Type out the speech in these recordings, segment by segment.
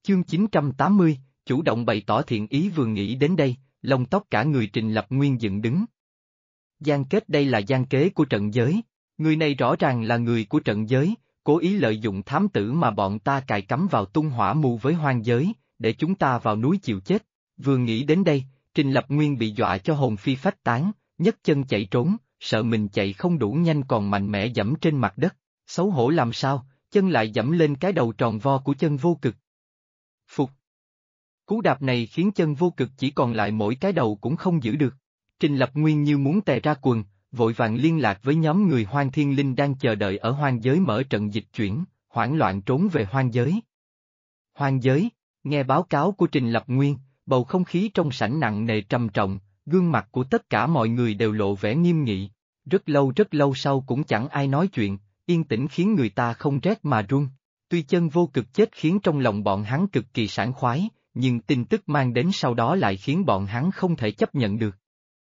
Chương 980, chủ động bày tỏ thiện ý. Vừa nghĩ đến đây, lông tóc cả người Trình Lập Nguyên dựng đứng. Gian kết đây là gian kế của trận giới. Người này rõ ràng là người của trận giới, cố ý lợi dụng thám tử mà bọn ta cài cắm vào tung hỏa mù với hoang giới, để chúng ta vào núi chịu chết. Vừa nghĩ đến đây, Trình Lập Nguyên bị dọa cho hồn phi phách tán, nhấc chân chạy trốn, sợ mình chạy không đủ nhanh còn mạnh mẽ giẫm trên mặt đất. Xấu hổ làm sao, chân lại giẫm lên cái đầu tròn vo của chân vô cực. Phục. Cú đạp này khiến chân vô cực chỉ còn lại mỗi cái đầu cũng không giữ được. Trình Lập Nguyên như muốn tè ra quần, vội vàng liên lạc với nhóm người Hoang Thiên Linh đang chờ đợi ở hoang giới mở trận dịch chuyển, hoảng loạn trốn về hoang giới. Hoang giới, nghe báo cáo của Trình Lập Nguyên, bầu không khí trong sảnh nặng nề trầm trọng, gương mặt của tất cả mọi người đều lộ vẻ nghiêm nghị. Rất lâu sau cũng chẳng ai nói chuyện, yên tĩnh khiến người ta không rét mà run. Tuy chân vô cực chết khiến trong lòng bọn hắn cực kỳ sảng khoái, nhưng tin tức mang đến sau đó lại khiến bọn hắn không thể chấp nhận được.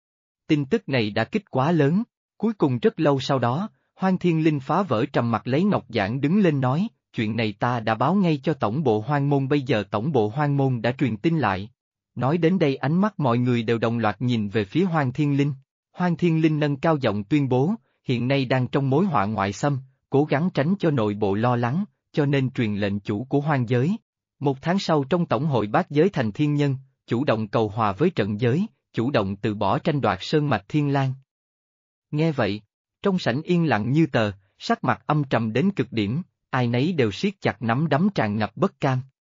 Tin tức này đã kích quá lớn, cuối cùng rất lâu sau đó, Hoang Thiên Linh phá vỡ trầm mặc lấy ngọc giản đứng lên nói, chuyện này ta đã báo ngay cho tổng bộ Hoang Môn, bây giờ tổng bộ Hoang Môn đã truyền tin lại. Nói đến đây ánh mắt mọi người đều đồng loạt nhìn về phía Hoang Thiên Linh. Hoang Thiên Linh nâng cao giọng tuyên bố, hiện nay đang trong mối họa ngoại xâm, cố gắng tránh cho nội bộ lo lắng, cho nên truyền lệnh chủ của hoang giới. 1 tháng sau trong tổng hội bát giới thành thiên nhân, chủ động cầu hòa với trận giới, chủ động từ bỏ tranh đoạt sơn mạch Thiên Lang. Nghe vậy, trong sảnh yên lặng như tờ, sắc mặt âm trầm đến cực điểm, ai nấy đều siết chặt nắm đấm tràn ngập bất cam.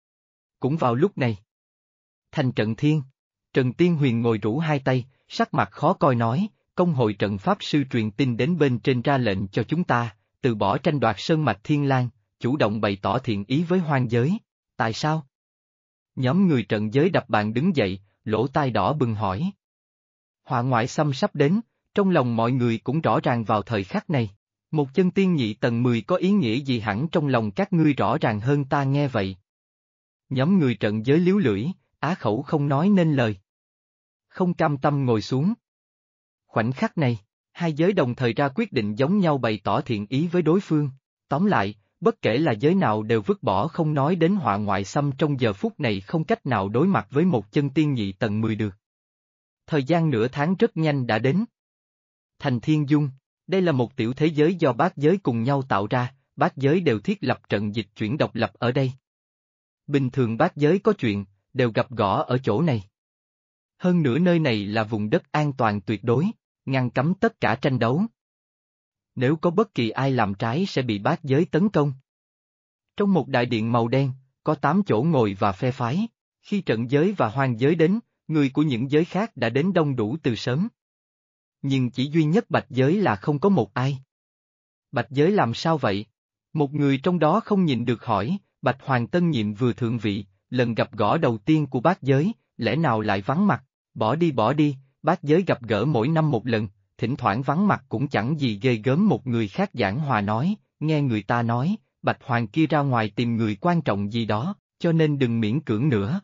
Cũng vào lúc này, thành trận thiên, Trần Tiên Huyền ngồi rũ hai tay, sắc mặt khó coi nói, công hội trận pháp sư truyền tin đến bên trên ra lệnh cho chúng ta, từ bỏ tranh đoạt sơn mạch Thiên Lang, chủ động bày tỏ thiện ý với hoang giới. Tại sao? Nhóm người trận giới đập bàn đứng dậy, lỗ tai đỏ bừng hỏi. Họa ngoại xâm sắp đến, trong lòng mọi người cũng rõ ràng vào thời khắc này. Một chân tiên nhị tầng 10 có ý nghĩa gì hẳn trong lòng các ngươi rõ ràng hơn ta nghe vậy. Nhóm người trận giới líu lưỡi, á khẩu không nói nên lời. Không cam tâm ngồi xuống. Khoảnh khắc này, hai giới đồng thời ra quyết định giống nhau bày tỏ thiện ý với đối phương. Tóm lại, bất kể là giới nào đều vứt bỏ không nói đến họa ngoại xâm trong giờ phút này không cách nào đối mặt với một chân tiên nhị tầng 10 được. Thời gian nửa tháng rất nhanh đã đến. Thành Thiên Dung, đây là một tiểu thế giới do bát giới cùng nhau tạo ra, bát giới đều thiết lập trận dịch chuyển độc lập ở đây. Bình thường bát giới có chuyện, đều gặp gỡ ở chỗ này. Hơn nữa nơi này là vùng đất an toàn tuyệt đối, ngăn cấm tất cả tranh đấu. Nếu có bất kỳ ai làm trái sẽ bị bát giới tấn công. Trong một đại điện màu đen, có 8 chỗ ngồi và phe phái. Khi trận giới và hoang giới đến, người của những giới khác đã đến đông đủ từ sớm. Nhưng chỉ duy nhất bạch giới là không có một ai. Bạch giới làm sao vậy? Một người trong đó không nhịn được hỏi, Bạch Hoàng tân nhiệm vừa thượng vị, lần gặp gỡ đầu tiên của bát giới, lẽ nào lại vắng mặt? Bỏ đi, bát giới gặp gỡ mỗi năm một lần, thỉnh thoảng vắng mặt cũng chẳng gì ghê gớm. Một người khác giảng hòa nói, nghe người ta nói, Bạch Hoàng kia ra ngoài tìm người quan trọng gì đó, cho nên đừng miễn cưỡng nữa.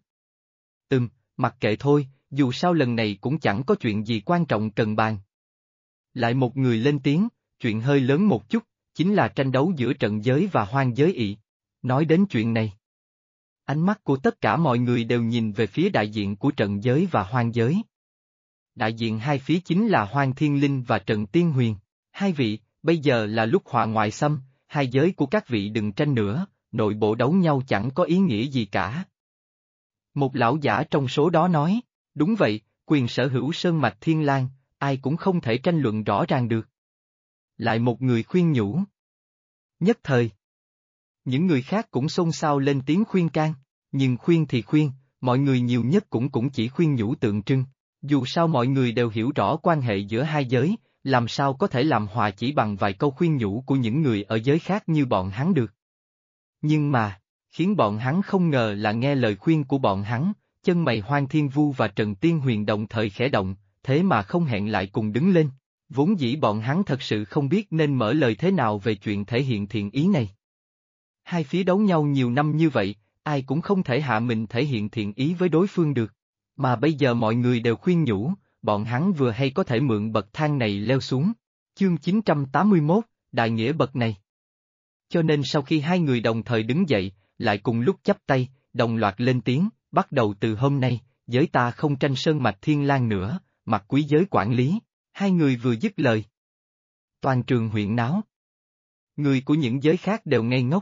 Mặc kệ thôi, dù sao lần này cũng chẳng có chuyện gì quan trọng cần bàn. Lại một người lên tiếng, chuyện hơi lớn một chút, chính là tranh đấu giữa trận giới và hoang giới ị. Nói đến chuyện này, ánh mắt của tất cả mọi người đều nhìn về phía đại diện của trận giới và hoang giới. Đại diện hai phía chính là Hoang Thiên Linh và Trần Tiên Huyền. Hai vị, bây giờ là lúc họa ngoại xâm, hai giới của các vị đừng tranh nữa, nội bộ đấu nhau chẳng có ý nghĩa gì cả. Một lão giả trong số đó nói, đúng vậy, quyền sở hữu sơn mạch Thiên Lang, ai cũng không thể tranh luận rõ ràng được. Lại một người khuyên nhủ. Nhất thời, những người khác cũng xôn xao lên tiếng khuyên can, nhưng khuyên thì khuyên, mọi người nhiều nhất cũng chỉ khuyên nhủ tượng trưng. Dù sao mọi người đều hiểu rõ quan hệ giữa hai giới, làm sao có thể làm hòa chỉ bằng vài câu khuyên nhủ của những người ở giới khác như bọn hắn được. Nhưng mà, khiến bọn hắn không ngờ là nghe lời khuyên của bọn hắn, chân mày Hoang Thiên Vu và Trần Tiên Huyền đồng thời khẽ động, thế mà không hẹn lại cùng đứng lên. Vốn dĩ bọn hắn thật sự không biết nên mở lời thế nào về chuyện thể hiện thiện ý này. Hai phía đấu nhau nhiều năm như vậy, ai cũng không thể hạ mình thể hiện thiện ý với đối phương được. Mà bây giờ mọi người đều khuyên nhủ, bọn hắn vừa hay có thể mượn bậc thang này leo xuống. Chương 981, đại nghĩa bậc này. Cho nên sau khi hai người đồng thời đứng dậy, lại cùng lúc chắp tay, đồng loạt lên tiếng, bắt đầu từ hôm nay, giới ta không tranh sơn mạch Thiên Lang nữa, mặc quý giới quản lý. Hai người vừa dứt lời. Toàn trường huyễn náo. Người của những giới khác đều ngây ngốc.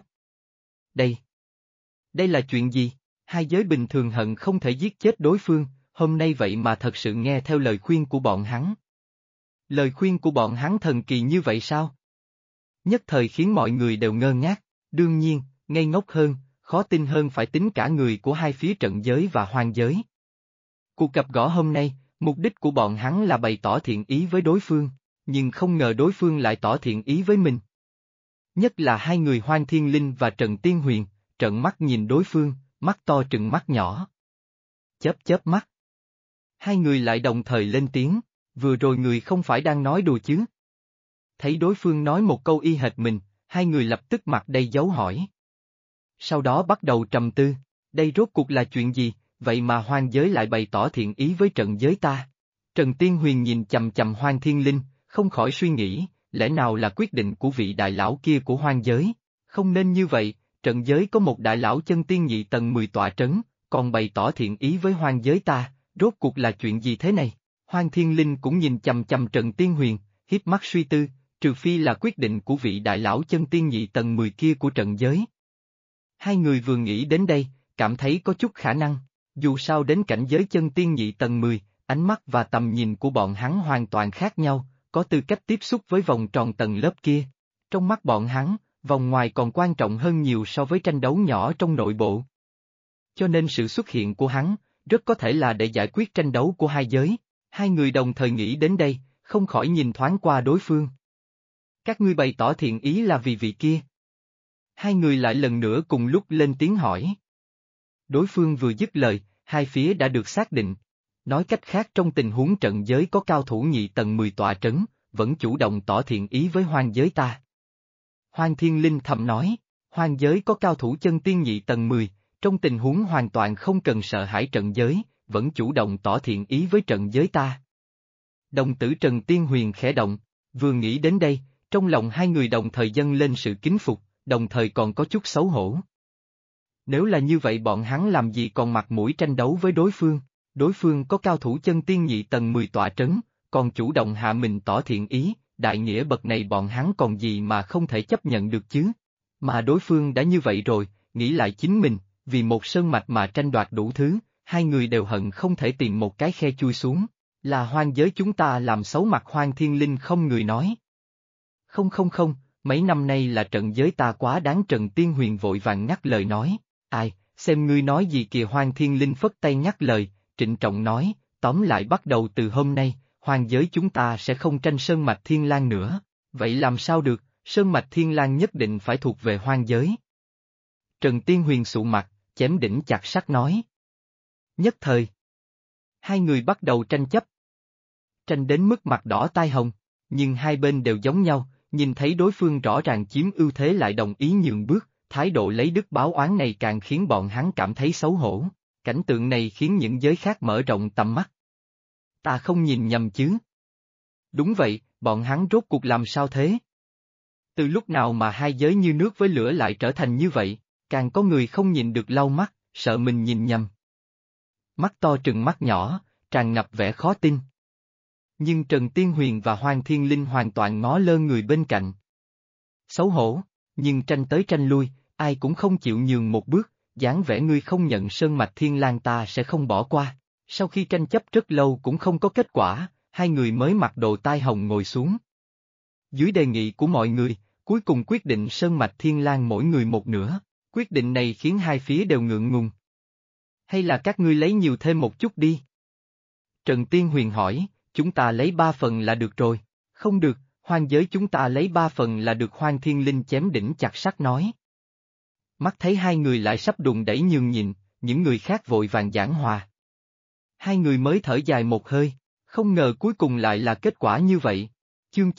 Đây là chuyện gì? Hai giới bình thường hận không thể giết chết đối phương, hôm nay vậy mà thật sự nghe theo lời khuyên của bọn hắn. Lời khuyên của bọn hắn thần kỳ như vậy sao? Nhất thời khiến mọi người đều ngơ ngác, đương nhiên, ngây ngốc hơn, khó tin hơn phải tính cả người của hai phía trận giới và hoang giới. Cuộc gặp gỡ hôm nay, mục đích của bọn hắn là bày tỏ thiện ý với đối phương, nhưng không ngờ đối phương lại tỏ thiện ý với mình. Nhất là hai người Hoang Thiên Linh và Trần Tiên Huyền, trợn mắt nhìn đối phương, mắt to trừng mắt nhỏ. Chớp chớp mắt. Hai người lại đồng thời lên tiếng, vừa rồi người không phải đang nói đùa chứ? Thấy đối phương nói một câu y hệt mình, hai người lập tức mặt đầy dấu hỏi. Sau đó bắt đầu trầm tư, đây rốt cuộc là chuyện gì, vậy mà hoang giới lại bày tỏ thiện ý với trận giới ta. Trần Tiên Huyền nhìn chầm chầm Hoang Thiên Linh, không khỏi suy nghĩ, lẽ nào là quyết định của vị đại lão kia của hoang giới? Không nên như vậy, trận giới có một đại lão chân tiên nhị tầng 10 tọa trấn, còn bày tỏ thiện ý với hoang giới ta, rốt cuộc là chuyện gì thế này? Hoang Thiên Linh cũng nhìn chầm chầm Trần Tiên Huyền, hiếp mắt suy tư, trừ phi là quyết định của vị đại lão chân tiên nhị tầng 10 kia của trận giới. Hai người vừa nghĩ đến đây, cảm thấy có chút khả năng, dù sao đến cảnh giới chân tiên nhị tầng 10, ánh mắt và tầm nhìn của bọn hắn hoàn toàn khác nhau, có tư cách tiếp xúc với vòng tròn tầng lớp kia. Trong mắt bọn hắn, vòng ngoài còn quan trọng hơn nhiều so với tranh đấu nhỏ trong nội bộ. Cho nên sự xuất hiện của hắn, rất có thể là để giải quyết tranh đấu của hai giới. Hai người đồng thời nghĩ đến đây, không khỏi nhìn thoáng qua đối phương. Các ngươi bày tỏ thiện ý là vì vị kia. Hai người lại lần nữa cùng lúc lên tiếng hỏi. Đối phương vừa dứt lời, hai phía đã được xác định. Nói cách khác trong tình huống trận giới có cao thủ nhị tầng 10 tọa trấn, vẫn chủ động tỏ thiện ý với hoang giới ta. Hoang Thiên Linh thầm nói, hoang giới có cao thủ chân tiên nhị tầng 10, trong tình huống hoàn toàn không cần sợ hãi trận giới, vẫn chủ động tỏ thiện ý với trận giới ta. Đồng tử Trần Tiên Huyền khẽ động, vừa nghĩ đến đây, trong lòng hai người đồng thời dâng lên sự kính phục, đồng thời còn có chút xấu hổ. Nếu là như vậy bọn hắn làm gì còn mặt mũi tranh đấu với đối phương có cao thủ chân tiên nhị tầng 10 tọa trấn, còn chủ động hạ mình tỏ thiện ý, đại nghĩa bậc này bọn hắn còn gì mà không thể chấp nhận được chứ. Mà đối phương đã như vậy rồi, nghĩ lại chính mình, vì một sơn mạch mà tranh đoạt đủ thứ, hai người đều hận không thể tìm một cái khe chui xuống. Là hoang giới chúng ta làm xấu mặt. Hoang Thiên Linh không người nói. Không, mấy năm nay là trận giới ta quá đáng. Trần Tiên Huyền vội vàng ngắt lời nói, ai, xem ngươi nói gì kìa. Hoang Thiên Linh phất tay ngắt lời, trịnh trọng nói, tóm lại bắt đầu từ hôm nay, hoang giới chúng ta sẽ không tranh sơn mạch Thiên Lang nữa. Vậy làm sao được, sơn mạch Thiên Lang nhất định phải thuộc về hoang giới. Trần Tiên Huyền sụ mặt, chém đỉnh chặt sắt nói. Nhất thời, hai người bắt đầu tranh chấp. Tranh đến mức mặt đỏ tai hồng, nhưng hai bên đều giống nhau, nhìn thấy đối phương rõ ràng chiếm ưu thế lại đồng ý nhường bước, thái độ lấy đức báo oán này càng khiến bọn hắn cảm thấy xấu hổ. Cảnh tượng này khiến những giới khác mở rộng tầm mắt. Ta không nhìn nhầm chứ? Đúng vậy, bọn hắn rốt cuộc làm sao thế? Từ lúc nào mà hai giới như nước với lửa lại trở thành như vậy, càng có người không nhìn được lau mắt, sợ mình nhìn nhầm. Mắt to trừng mắt nhỏ, tràn ngập vẻ khó tin. Nhưng Trần Tiên Huyền và Hoang Thiên Linh hoàn toàn ngó lơ người bên cạnh. Xấu hổ, nhưng tranh tới tranh lui, ai cũng không chịu nhường một bước, dáng vẻ ngươi không nhận sơn mạch Thiên Lang ta sẽ không bỏ qua. Sau khi tranh chấp rất lâu cũng không có kết quả, hai người mới mặc đồ tai hồng ngồi xuống. Dưới đề nghị của mọi người, cuối cùng quyết định sơn mạch Thiên Lang mỗi người một nửa. Quyết định này khiến hai phía đều ngượng ngùng. Hay là các ngươi lấy nhiều thêm một chút đi? Trần Tiên Huyền hỏi, chúng ta lấy 3 phần là được rồi. Không được, hoang giới chúng ta lấy 3 phần là được. Hoang Thiên Linh chém đỉnh chặt sắt nói. Mắt thấy hai người lại sắp đụng đẩy nhường nhịn, những người khác vội vàng giảng hòa. Hai người mới thở dài một hơi, không ngờ cuối cùng lại là kết quả như vậy. Chương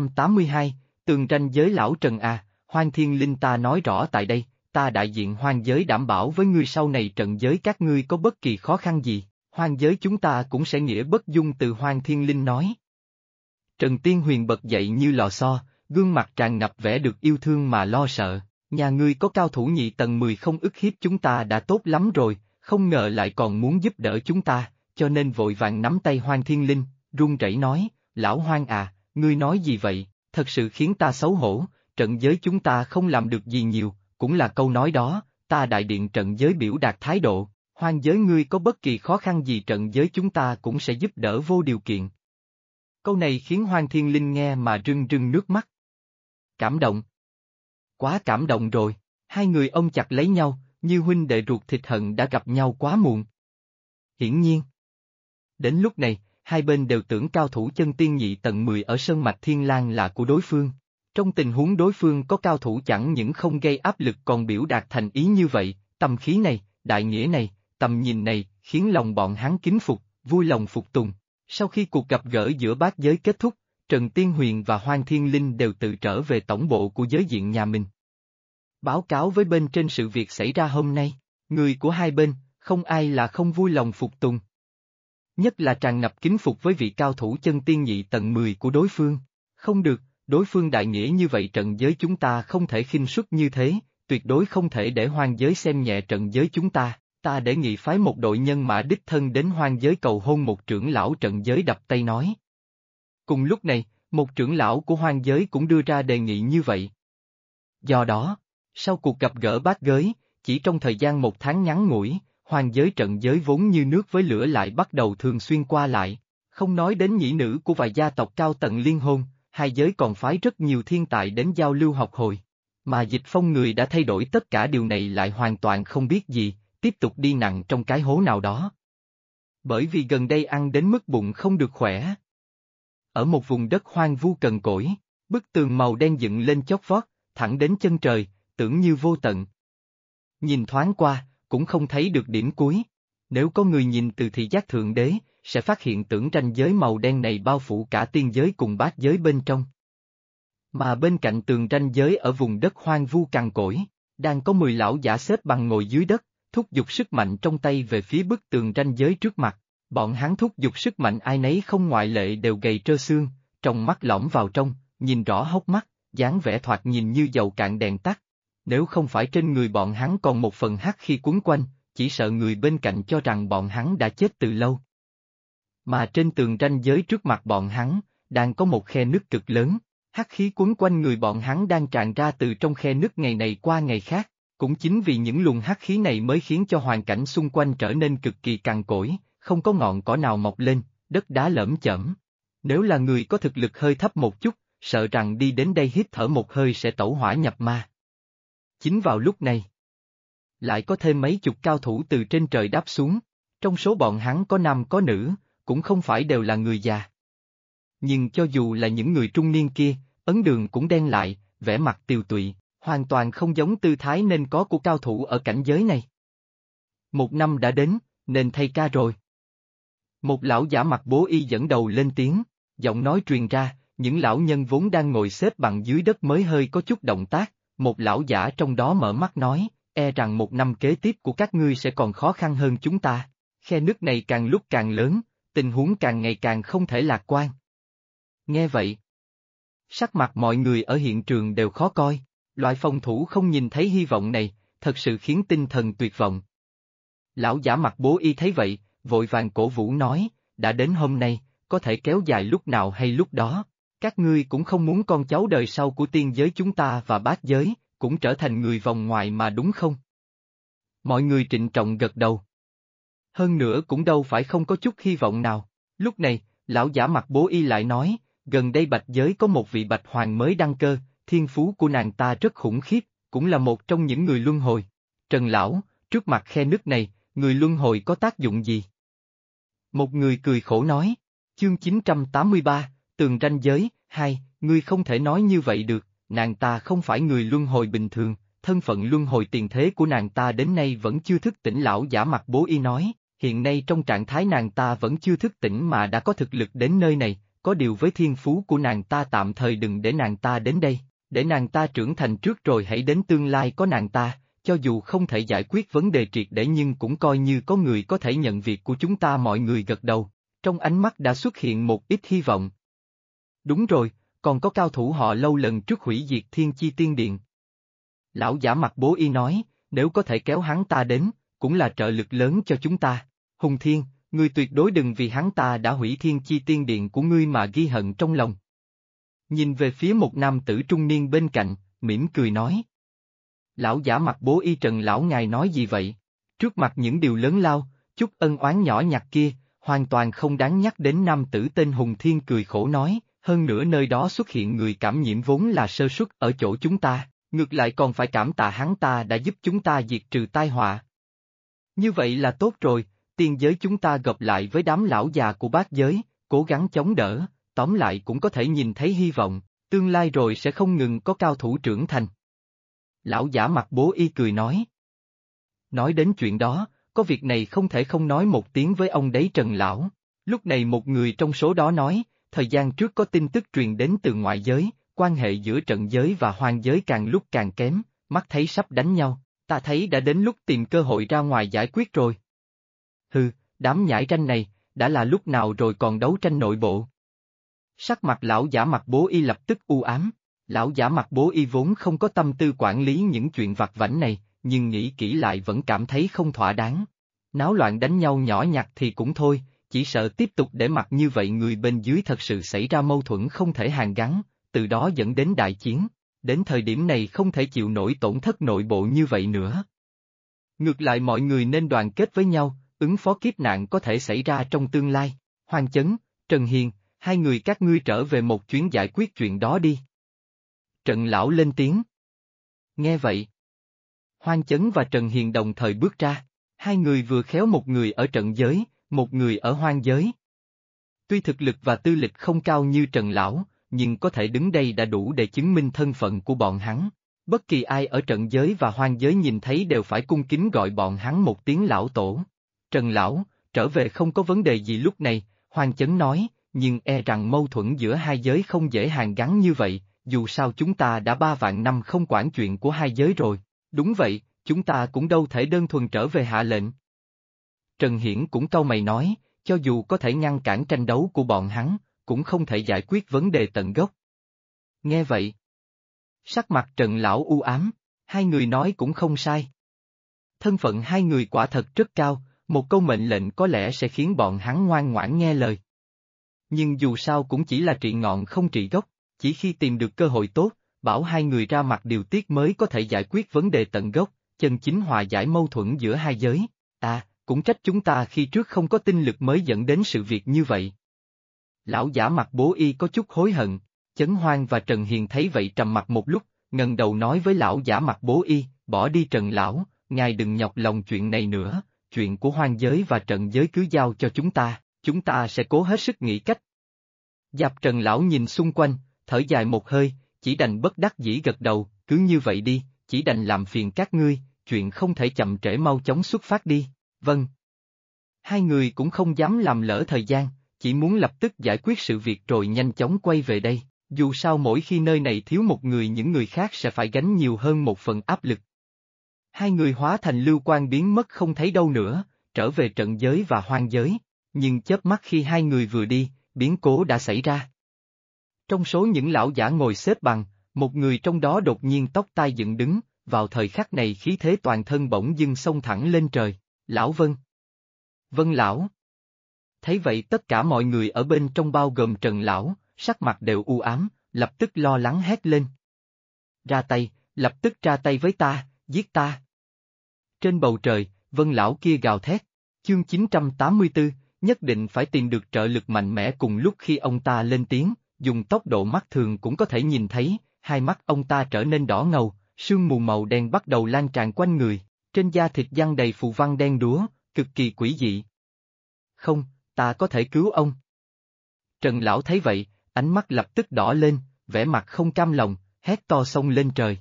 982, tường ranh giới lão Trần à, Hoang Thiên Linh ta nói rõ tại đây, ta đại diện hoang giới đảm bảo với ngươi sau này trận giới các ngươi có bất kỳ khó khăn gì, hoang giới chúng ta cũng sẽ nghĩa bất dung từ. Hoang Thiên Linh nói. Trần Tiên Huyền bật dậy như lò xo, gương mặt tràn ngập vẻ được yêu thương mà lo sợ, Nhà ngươi có cao thủ nhị tầng 10 không ức hiếp chúng ta đã tốt lắm rồi, không ngờ lại còn muốn giúp đỡ chúng ta, cho nên vội vàng nắm tay Hoang Thiên Linh, run rẩy nói, lão Hoang à, ngươi nói gì vậy, thật sự khiến ta xấu hổ, trận giới chúng ta không làm được gì nhiều, cũng là câu nói đó, ta đại điện trận giới biểu đạt thái độ, Hoang giới ngươi có bất kỳ khó khăn gì trận giới chúng ta cũng sẽ giúp đỡ vô điều kiện. Câu này khiến Hoang Thiên Linh nghe mà rưng rưng nước mắt. Cảm động. Quá cảm động rồi, hai người ôm chặt lấy nhau, như huynh đệ ruột thịt hận đã gặp nhau quá muộn. Hiển nhiên. Đến lúc này, hai bên đều tưởng cao thủ chân tiên nhị tầng 10 ở Sơn Mạch Thiên Lang là của đối phương. Trong tình huống đối phương có cao thủ chẳng những không gây áp lực còn biểu đạt thành ý như vậy, tâm khí này, đại nghĩa này, tầm nhìn này, khiến lòng bọn hắn kính phục, vui lòng phục tùng. Sau khi cuộc gặp gỡ giữa bát giới kết thúc, Trần Tiên Huyền và Hoang Thiên Linh đều tự trở về tổng bộ của giới diện nhà mình. Báo cáo với bên trên sự việc xảy ra hôm nay, người của hai bên, không ai là không vui lòng phục tùng. Nhất là tràn ngập kính phục với vị cao thủ chân tiên nhị tầng 10 của đối phương. Không được, đối phương đại nghĩa như vậy trận giới chúng ta không thể khinh suất như thế, tuyệt đối không thể để hoang giới xem nhẹ trận giới chúng ta đề nghị phái một đội nhân mã đích thân đến hoang giới cầu hôn một trưởng lão trận giới đập tay nói. Cùng lúc này, một trưởng lão của hoang giới cũng đưa ra đề nghị như vậy. Do đó, sau cuộc gặp gỡ bát giới, chỉ trong thời gian 1 tháng ngắn ngủi, hoang giới trận giới vốn như nước với lửa lại bắt đầu thường xuyên qua lại, không nói đến nhĩ nữ của vài gia tộc cao tầng liên hôn, hai giới còn phái rất nhiều thiên tài đến giao lưu học hồi. Mà Dịch Phong người đã thay đổi tất cả điều này lại hoàn toàn không biết gì, tiếp tục đi nặng trong cái hố nào đó. Bởi vì gần đây ăn đến mức bụng không được khỏe. Ở một vùng đất hoang vu cằn cỗi, bức tường màu đen dựng lên chót vót, thẳng đến chân trời, tưởng như vô tận. Nhìn thoáng qua, cũng không thấy được điểm cuối. Nếu có người nhìn từ thị giác thượng đế, sẽ phát hiện tưởng ranh giới màu đen này bao phủ cả tiên giới cùng bát giới bên trong. Mà bên cạnh tường ranh giới ở vùng đất hoang vu cằn cỗi, đang có 10 lão giả xếp bằng ngồi dưới đất, thúc giục sức mạnh trong tay về phía bức tường ranh giới trước mặt. Bọn hắn thúc giục sức mạnh ai nấy không ngoại lệ đều gầy trơ xương, trong mắt lõm vào trong, nhìn rõ hốc mắt, dáng vẻ thoạt nhìn như dầu cạn đèn tắt. Nếu không phải trên người bọn hắn còn một phần hắc khi quấn quanh, chỉ sợ người bên cạnh cho rằng bọn hắn đã chết từ lâu. Mà trên tường ranh giới trước mặt bọn hắn, đang có một khe nứt cực lớn, hắc khí quấn quanh người bọn hắn đang tràn ra từ trong khe nứt ngày này qua ngày khác. Cũng chính vì những luồng hắc khí này mới khiến cho hoàn cảnh xung quanh trở nên cực kỳ cằn cỗi, không có ngọn cỏ nào mọc lên, đất đá lởm chởm. Nếu là người có thực lực hơi thấp một chút, sợ rằng đi đến đây hít thở một hơi sẽ tẩu hỏa nhập ma. Chính vào lúc này, lại có thêm mấy chục cao thủ từ trên trời đáp xuống, trong số bọn hắn có nam có nữ, cũng không phải đều là người già. Nhưng cho dù là những người trung niên kia, ấn đường cũng đen lại, vẻ mặt tiều tụy, hoàn toàn không giống tư thái nên có của cao thủ ở cảnh giới này. 1 năm đã đến, nên thay ca rồi. Một lão giả mặc bố y dẫn đầu lên tiếng, giọng nói truyền ra, những lão nhân vốn đang ngồi xếp bằng dưới đất mới hơi có chút động tác, một lão giả trong đó mở mắt nói, e rằng 1 năm kế tiếp của các ngươi sẽ còn khó khăn hơn chúng ta, khe nước này càng lúc càng lớn, tình huống càng ngày càng không thể lạc quan. Nghe vậy, sắc mặt mọi người ở hiện trường đều khó coi, loại phòng thủ không nhìn thấy hy vọng này, thật sự khiến tinh thần tuyệt vọng. Lão giả mặc bố y thấy vậy, vội vàng cổ vũ nói, đã đến hôm nay, có thể kéo dài lúc nào hay lúc đó, các ngươi cũng không muốn con cháu đời sau của tiên giới chúng ta và bát giới, cũng trở thành người vòng ngoài mà đúng không? Mọi người trịnh trọng gật đầu. Hơn nữa cũng đâu phải không có chút hy vọng nào, lúc này, lão giả mặc bố y lại nói, gần đây bạch giới có một vị bạch hoàng mới đăng cơ, thiên phú của nàng ta rất khủng khiếp, cũng là một trong những người luân hồi. Trần lão, trước mặt khe nứt này, người luân hồi có tác dụng gì? Một người cười khổ nói, chương 983, tường ranh giới, 2, ngươi không thể nói như vậy được, nàng ta không phải người luân hồi bình thường, thân phận luân hồi tiền thế của nàng ta đến nay vẫn chưa thức tỉnh. Lão giả mặc bố y nói, hiện nay trong trạng thái nàng ta vẫn chưa thức tỉnh mà đã có thực lực đến nơi này, có điều với thiên phú của nàng ta tạm thời đừng để nàng ta đến đây, để nàng ta trưởng thành trước rồi hãy đến tương lai có nàng ta. Cho dù không thể giải quyết vấn đề triệt để nhưng cũng coi như có người có thể nhận việc của chúng ta. Mọi người gật đầu, trong ánh mắt đã xuất hiện một ít hy vọng. Đúng rồi, còn có cao thủ họ Lâu lần trước hủy diệt Thiên Chi Tiên Điện. Lão giả mặt bố y nói, nếu có thể kéo hắn ta đến, cũng là trợ lực lớn cho chúng ta. Hùng Thiên, ngươi tuyệt đối đừng vì hắn ta đã hủy thiên chi tiên điện của ngươi mà ghi hận trong lòng. Nhìn về phía một nam tử trung niên bên cạnh, mỉm cười nói. Lão giả mặt bố y Trần lão ngài nói gì vậy? Trước mặt những điều lớn lao, chút ân oán nhỏ nhặt kia, hoàn toàn không đáng nhắc đến. Nam tử tên Hùng Thiên cười khổ nói, hơn nữa nơi đó xuất hiện người cảm nhiễm vốn là sơ suất ở chỗ chúng ta, ngược lại còn phải cảm tạ hắn ta đã giúp chúng ta diệt trừ tai họa. Như vậy là tốt rồi, tiên giới chúng ta gặp lại với đám lão già của bát giới, cố gắng chống đỡ, tóm lại cũng có thể nhìn thấy hy vọng, tương lai rồi sẽ không ngừng có cao thủ trưởng thành. Lão giả mặt bố y cười nói. Nói đến chuyện đó, có việc này không thể không nói một tiếng với ông đấy Trần lão. Lúc này một người trong số đó nói, thời gian trước có tin tức truyền đến từ ngoại giới, quan hệ giữa trận giới và hoang giới càng lúc càng kém, mắt thấy sắp đánh nhau, ta thấy đã đến lúc tìm cơ hội ra ngoài giải quyết rồi. Hừ, đám nhãi ranh này, đã là lúc nào rồi còn đấu tranh nội bộ. Sắc mặt lão giả mặt bố y lập tức u ám, lão giả mặt bố y vốn không có tâm tư quản lý những chuyện vặt vãnh này, nhưng nghĩ kỹ lại vẫn cảm thấy không thỏa đáng. Náo loạn đánh nhau nhỏ nhặt thì cũng thôi, chỉ sợ tiếp tục để mặc như vậy người bên dưới thật sự xảy ra mâu thuẫn không thể hàn gắn, từ đó dẫn đến đại chiến. Đến thời điểm này không thể chịu nổi tổn thất nội bộ như vậy nữa. Ngược lại mọi người nên đoàn kết với nhau, ứng phó kiếp nạn có thể xảy ra trong tương lai. Hoàng Chấn, Trần Hiền, hai người các ngươi trở về một chuyến giải quyết chuyện đó đi. Trận lão lên tiếng. Nghe vậy. Hoàng Chấn và Trần Hiền đồng thời bước ra, hai người vừa khéo một người ở trận giới, một người ở hoang giới. Tuy thực lực và tư lịch không cao như Trần lão, nhưng có thể đứng đây đã đủ để chứng minh thân phận của bọn hắn. Bất kỳ ai ở trận giới và hoang giới nhìn thấy đều phải cung kính gọi bọn hắn một tiếng lão tổ. Trần lão, trở về không có vấn đề gì lúc này, Hoàng Chấn nói, nhưng e rằng mâu thuẫn giữa hai giới không dễ hàn gắn như vậy, dù sao chúng ta đã 3 vạn năm không quản chuyện của hai giới rồi. Đúng vậy, chúng ta cũng đâu thể đơn thuần trở về hạ lệnh. Trần Hiển cũng cau mày nói, cho dù có thể ngăn cản tranh đấu của bọn hắn, cũng không thể giải quyết vấn đề tận gốc. Nghe vậy. Sắc mặt Trần lão u ám, hai người nói cũng không sai. Thân phận hai người quả thật rất cao, một câu mệnh lệnh có lẽ sẽ khiến bọn hắn ngoan ngoãn nghe lời. Nhưng dù sao cũng chỉ là trị ngọn không trị gốc, chỉ khi tìm được cơ hội tốt, bảo hai người ra mặt điều tiết mới có thể giải quyết vấn đề tận gốc, chân chính hòa giải mâu thuẫn giữa hai giới. À, cũng trách chúng ta khi trước không có tinh lực mới dẫn đến sự việc như vậy. Lão giả mặt bố y có chút hối hận, Chấn Hoang và Trần Hiền thấy vậy trầm mặt một lúc, ngẩng đầu nói với lão giả mặt bố y, bỏ đi Trần lão, ngài đừng nhọc lòng chuyện này nữa, chuyện của hoang giới và trận giới cứ giao cho chúng ta sẽ cố hết sức nghĩ cách. Dạp Trần lão nhìn xung quanh, thở dài một hơi, chỉ đành bất đắc dĩ gật đầu, cứ như vậy đi, chỉ đành làm phiền các ngươi, chuyện không thể chậm trễ mau chóng xuất phát đi, vâng. Hai người cũng không dám làm lỡ thời gian, chỉ muốn lập tức giải quyết sự việc rồi nhanh chóng quay về đây, dù sao mỗi khi nơi này thiếu một người những người khác sẽ phải gánh nhiều hơn một phần áp lực. Hai người hóa thành lưu quang biến mất không thấy đâu nữa, trở về trận giới và hoang giới, nhưng chớp mắt khi hai người vừa đi, biến cố đã xảy ra. Trong số những lão giả ngồi xếp bằng, một người trong đó đột nhiên tóc tai dựng đứng, vào thời khắc này khí thế toàn thân bỗng dưng xông thẳng lên trời, lão Vân. Vân lão. Thấy vậy tất cả mọi người ở bên trong bao gồm Trần lão, sắc mặt đều u ám, lập tức lo lắng hét lên. Ra tay, lập tức ra tay với ta, giết ta. Trên bầu trời, Vân lão kia gào thét, chương 984, nhất định phải tìm được trợ lực mạnh mẽ. Cùng lúc khi ông ta lên tiếng, dùng tốc độ mắt thường cũng có thể nhìn thấy, hai mắt ông ta trở nên đỏ ngầu, sương mù màu đen bắt đầu lan tràn quanh người, trên da thịt giăng đầy phù văn đen đúa, cực kỳ quỷ dị. Không, ta có thể cứu ông. Trần lão thấy vậy, ánh mắt lập tức đỏ lên, vẻ mặt không cam lòng, hét to xông lên trời.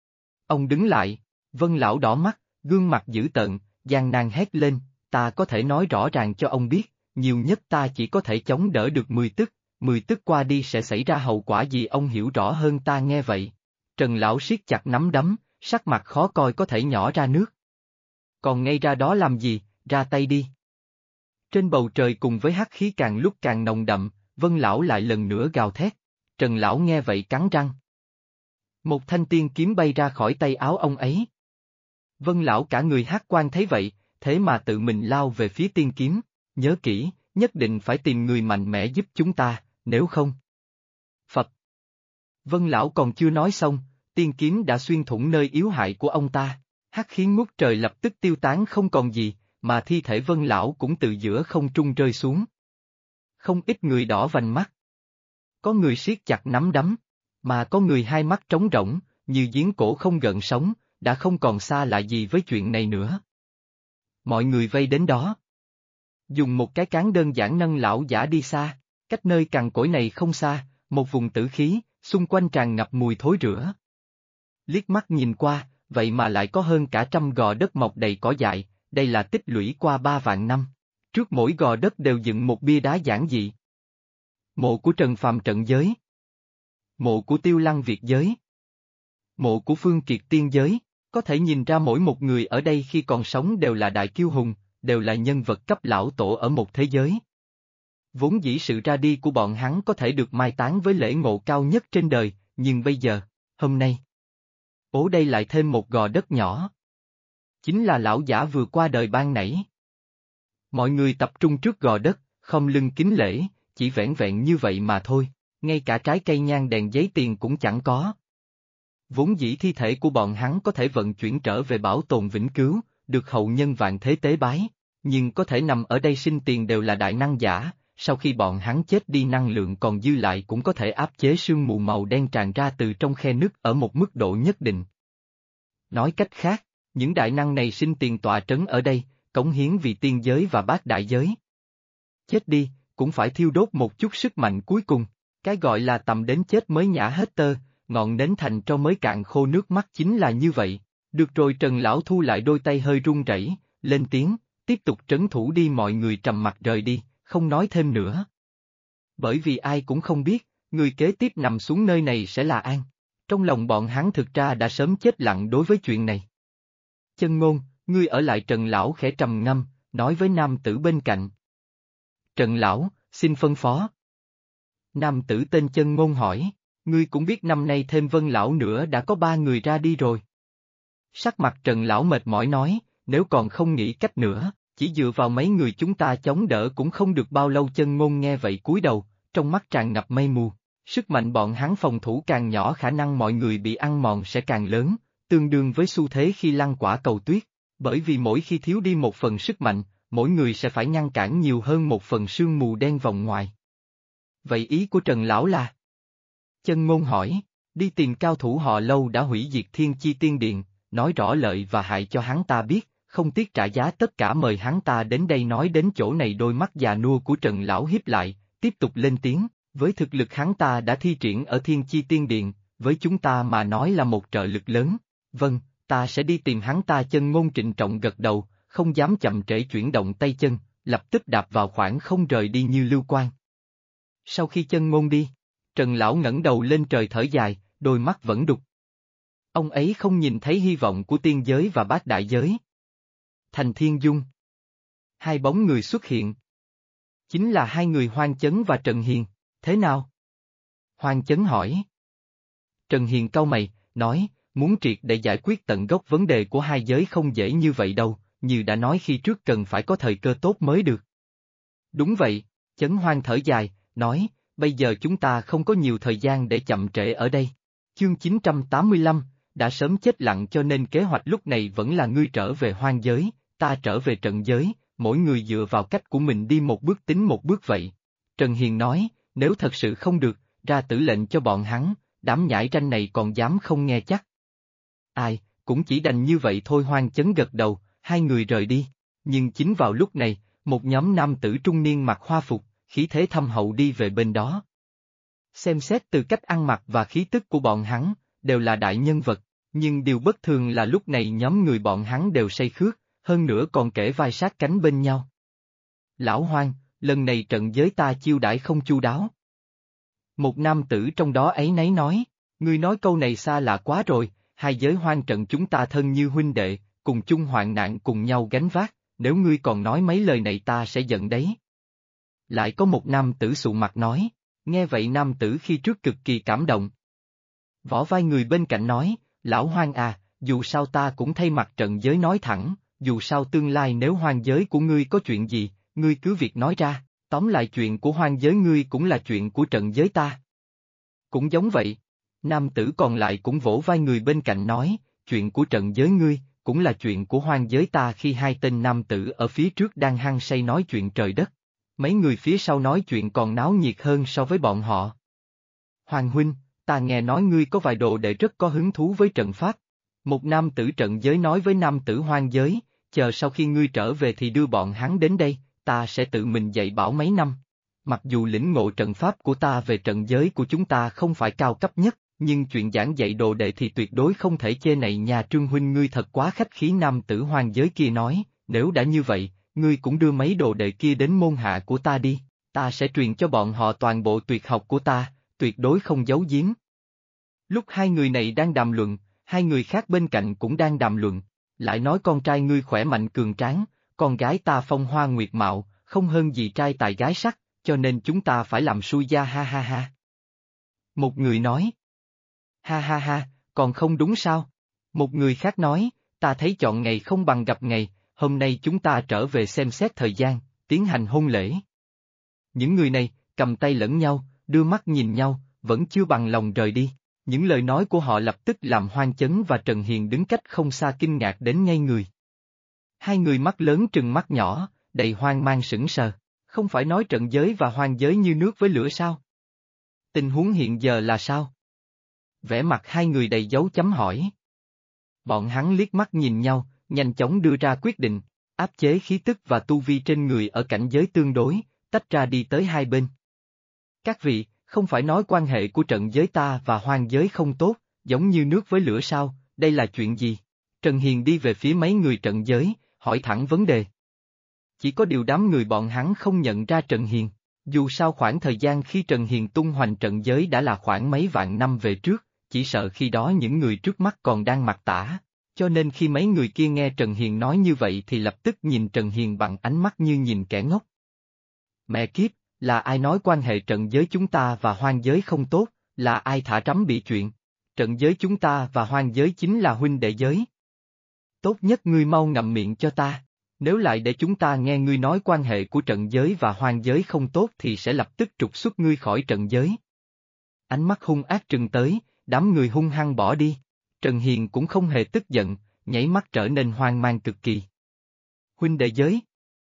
Ông đứng lại, Vân lão đỏ mắt, gương mặt dữ tợn, gian nan hét lên, ta có thể nói rõ ràng cho ông biết, nhiều nhất ta chỉ có thể chống đỡ được 10 tức qua đi sẽ xảy ra hậu quả gì ông hiểu rõ hơn ta. Nghe vậy. Trần lão siết chặt nắm đấm, sắc mặt khó coi có thể nhỏ ra nước. Còn ngay ra đó làm gì, ra tay đi. Trên bầu trời cùng với hắc khí càng lúc càng nồng đậm, Vân lão lại lần nữa gào thét. Trần lão nghe vậy cắn răng. Một thanh tiên kiếm bay ra khỏi tay áo ông ấy. Vân lão cả người hắc quan thấy vậy, thế mà tự mình lao về phía tiên kiếm, nhớ kỹ, nhất định phải tìm người mạnh mẽ giúp chúng ta, nếu không. Phật. Vân lão còn chưa nói xong, tiên kiếm đã xuyên thủng nơi yếu hại của ông ta, hắc khí ngút trời lập tức tiêu tán không còn gì, mà thi thể Vân lão cũng từ giữa không trung rơi xuống. Không ít người đỏ vành mắt. Có người siết chặt nắm đấm, mà có người hai mắt trống rỗng, như giếng cổ không gợn sóng, đã không còn xa lạ gì với chuyện này nữa. Mọi người vây đến đó. Dùng một cái cán đơn giản nâng lão giả đi xa, cách nơi cằn cỗi này không xa, một vùng tử khí, xung quanh tràn ngập mùi thối rữa. Liếc mắt nhìn qua, vậy mà lại có hơn cả 100 gò đất mọc đầy cỏ dại, đây là tích lũy qua 3 vạn năm. Trước mỗi gò đất đều dựng một bia đá giản dị. Mộ của Trần Phàm trận giới. Mộ của Tiêu Lăng Việt giới. Mộ của Phương Kiệt tiên giới, có thể nhìn ra mỗi một người ở đây khi còn sống đều là đại kiêu hùng, đều là nhân vật cấp lão tổ ở một thế giới. Vốn dĩ sự ra đi của bọn hắn có thể được mai táng với lễ ngộ cao nhất trên đời, nhưng bây giờ, hôm nay, đây lại thêm một gò đất nhỏ. Chính là lão giả vừa qua đời ban nãy. Mọi người tập trung trước gò đất, không lưng kính lễ, chỉ vẻn vẹn như vậy mà thôi, ngay cả trái cây nhang đèn giấy tiền cũng chẳng có. Vốn dĩ thi thể của bọn hắn có thể vận chuyển trở về bảo tồn vĩnh cứu, được hậu nhân vạn thế tế bái, nhưng có thể nằm ở đây sinh tiền đều là đại năng giả, sau khi bọn hắn chết đi năng lượng còn dư lại cũng có thể áp chế sương mù màu đen tràn ra từ trong khe nứt ở một mức độ nhất định. Nói cách khác, những đại năng này sinh tiền tọa trấn ở đây, cống hiến vì tiên giới và bát đại giới. Chết đi, cũng phải thiêu đốt một chút sức mạnh cuối cùng, cái gọi là tầm đến chết mới nhả hết tơ, ngọn nến thành tro mới cạn khô nước mắt chính là như vậy. Được rồi, Trần lão thu lại đôi tay hơi run rẩy, lên tiếng, tiếp tục trấn thủ đi. Mọi người trầm mặc rời đi, không nói thêm nữa. Bởi vì ai cũng không biết, người kế tiếp nằm xuống nơi này sẽ là An. Trong lòng bọn hắn thực ra đã sớm chết lặng đối với chuyện này. Chân Ngôn, ngươi ở lại. Trần lão khẽ trầm ngâm, nói với nam tử bên cạnh. Trần lão, xin phân phó. Nam tử tên Chân Ngôn hỏi, ngươi cũng biết năm nay thêm Vân lão nữa đã có 3 người ra đi rồi. Sắc mặt Trần lão mệt mỏi nói, nếu còn không nghĩ cách nữa, chỉ dựa vào mấy người chúng ta chống đỡ cũng không được bao lâu. Chân Ngôn nghe vậy cúi đầu, trong mắt tràn ngập mây mù. Sức mạnh bọn hắn phòng thủ càng nhỏ khả năng mọi người bị ăn mòn sẽ càng lớn, tương đương với xu thế khi lăn quả cầu tuyết, bởi vì mỗi khi thiếu đi một phần sức mạnh, mỗi người sẽ phải ngăn cản nhiều hơn một phần sương mù đen vòng ngoài. Vậy ý của Trần lão là? Chân Ngôn hỏi, đi tìm cao thủ họ Lâu đã hủy diệt Thiên Chi Tiên Điện, nói rõ lợi và hại cho hắn ta biết, không tiếc trả giá tất cả mời hắn ta đến đây. Nói đến chỗ này đôi mắt già nua của Trần lão híp lại, tiếp tục lên tiếng, với thực lực hắn ta đã thi triển ở Thiên Chi Tiên Điện, với chúng ta mà nói là một trợ lực lớn. Vâng, ta sẽ đi tìm hắn ta. Chân Ngôn trịnh trọng gật đầu, không dám chậm trễ chuyển động tay chân, lập tức đạp vào khoảng không rời đi như lưu quang. Sau khi Chân Ngôn đi, Trần lão ngẩng đầu lên trời thở dài, đôi mắt vẫn đục. Ông ấy không nhìn thấy hy vọng của tiên giới và bát đại giới. Thành Thiên Dung. Hai bóng người xuất hiện. Chính là hai người Hoang Chấn và Trần Hiền, thế nào? Hoang Chấn hỏi. Trần Hiền cau mày, nói, muốn triệt để giải quyết tận gốc vấn đề của hai giới không dễ như vậy đâu, như đã nói khi trước cần phải có thời cơ tốt mới được. Đúng vậy, Chấn Hoang thở dài, nói, bây giờ chúng ta không có nhiều thời gian để chậm trễ ở đây. Chương 985, đã sớm chết lặng cho nên kế hoạch lúc này vẫn là ngươi trở về hoang giới, ta trở về trận giới, mỗi người dựa vào cách của mình đi một bước tính một bước vậy. Trần Hiền nói, nếu thật sự không được, ra tử lệnh cho bọn hắn, đám nhãi ranh này còn dám không nghe chắc. Ai, cũng chỉ đành như vậy thôi. Hoang Chấn gật đầu, hai người rời đi, nhưng chính vào lúc này, một nhóm nam tử trung niên mặc hoa phục, khí thế thâm hậu đi về bên đó. Xem xét từ cách ăn mặc và khí tức của bọn hắn, đều là đại nhân vật, nhưng điều bất thường là lúc này nhóm người bọn hắn đều say khướt, hơn nữa còn kể vai sát cánh bên nhau. Lão Hoang, lần này trận giới ta chiêu đãi không chu đáo. Một nam tử trong đó áy náy nói, ngươi nói câu này xa lạ quá rồi, hai giới hoang trận chúng ta thân như huynh đệ, cùng chung hoạn nạn cùng nhau gánh vác, nếu ngươi còn nói mấy lời này ta sẽ giận đấy. Lại có một nam tử sụ mặt nói, nghe vậy nam tử khi trước cực kỳ cảm động. Võ vai người bên cạnh nói, lão Hoang à, dù sao ta cũng thay mặt trận giới nói thẳng, dù sao tương lai nếu hoang giới của ngươi có chuyện gì, ngươi cứ việc nói ra, tóm lại chuyện của hoang giới ngươi cũng là chuyện của trận giới ta. Cũng giống vậy, nam tử còn lại cũng vỗ vai người bên cạnh nói, chuyện của trận giới ngươi, cũng là chuyện của hoang giới ta. Khi hai tên nam tử ở phía trước đang hăng say nói chuyện trời đất, mấy người phía sau nói chuyện còn náo nhiệt hơn so với bọn họ. Hoàng huynh, ta nghe nói ngươi có vài đồ đệ rất có hứng thú với trận pháp. Một nam tử trận giới nói với nam tử hoang giới, chờ sau khi ngươi trở về thì đưa bọn hắn đến đây, ta sẽ tự mình dạy bảo mấy năm. Mặc dù lĩnh ngộ trận pháp của ta về trận giới của chúng ta không phải cao cấp nhất, nhưng chuyện giảng dạy đồ đệ thì tuyệt đối không thể chê này nhà Trương huynh ngươi thật quá khách khí. Nam tử hoang giới kia nói, nếu đã như vậy, ngươi cũng đưa mấy đồ đệ kia đến môn hạ của ta đi, ta sẽ truyền cho bọn họ toàn bộ tuyệt học của ta, tuyệt đối không giấu giếm. Lúc hai người này đang đàm luận, hai người khác bên cạnh cũng đang đàm luận, lại nói con trai ngươi khỏe mạnh cường tráng, con gái ta phong hoa nguyệt mạo, không hơn gì trai tài gái sắc, cho nên chúng ta phải làm xui gia ha ha ha. Một người nói. Ha ha ha, còn không đúng sao? Một người khác nói, ta thấy chọn ngày không bằng gặp ngày, hôm nay chúng ta trở về xem xét thời gian, tiến hành hôn lễ. Những người này, cầm tay lẫn nhau, đưa mắt nhìn nhau, vẫn chưa bằng lòng rời đi. Những lời nói của họ lập tức làm Hoang Chấn và Trần Hiền đứng cách không xa kinh ngạc đến ngây người. Hai người mắt lớn trừng mắt nhỏ, đầy hoang mang sững sờ, không phải nói trận giới và hoang giới như nước với lửa sao? Tình huống hiện giờ là sao? Vẻ mặt hai người đầy dấu chấm hỏi. Bọn hắn liếc mắt nhìn nhau, nhanh chóng đưa ra quyết định, áp chế khí tức và tu vi trên người ở cảnh giới tương đối, tách ra đi tới hai bên. Các vị, không phải nói quan hệ của trận giới ta và hoang giới không tốt, giống như nước với lửa sao, đây là chuyện gì? Trần Hiền đi về phía mấy người trận giới, hỏi thẳng vấn đề. Chỉ có điều đám người bọn hắn không nhận ra Trần Hiền, dù sao khoảng thời gian khi Trần Hiền tung hoành trận giới đã là khoảng mấy vạn năm về trước, chỉ sợ khi đó những người trước mắt còn đang mặc tả, cho nên khi mấy người kia nghe Trần Hiền nói như vậy thì lập tức nhìn Trần Hiền bằng ánh mắt như nhìn kẻ ngốc. Mẹ kiếp, là ai nói quan hệ trận giới chúng ta và hoang giới không tốt, là ai thả rắm bị chuyện? Trận giới chúng ta và hoang giới chính là huynh đệ giới. Tốt nhất ngươi mau ngậm miệng cho ta, nếu lại để chúng ta nghe ngươi nói quan hệ của trận giới và hoang giới không tốt thì sẽ lập tức trục xuất ngươi khỏi trận giới. Ánh mắt hung ác trừng tới, đám người hung hăng bỏ đi. Trần Hiền cũng không hề tức giận, nhảy mắt trở nên hoang mang cực kỳ. Huynh đệ giới.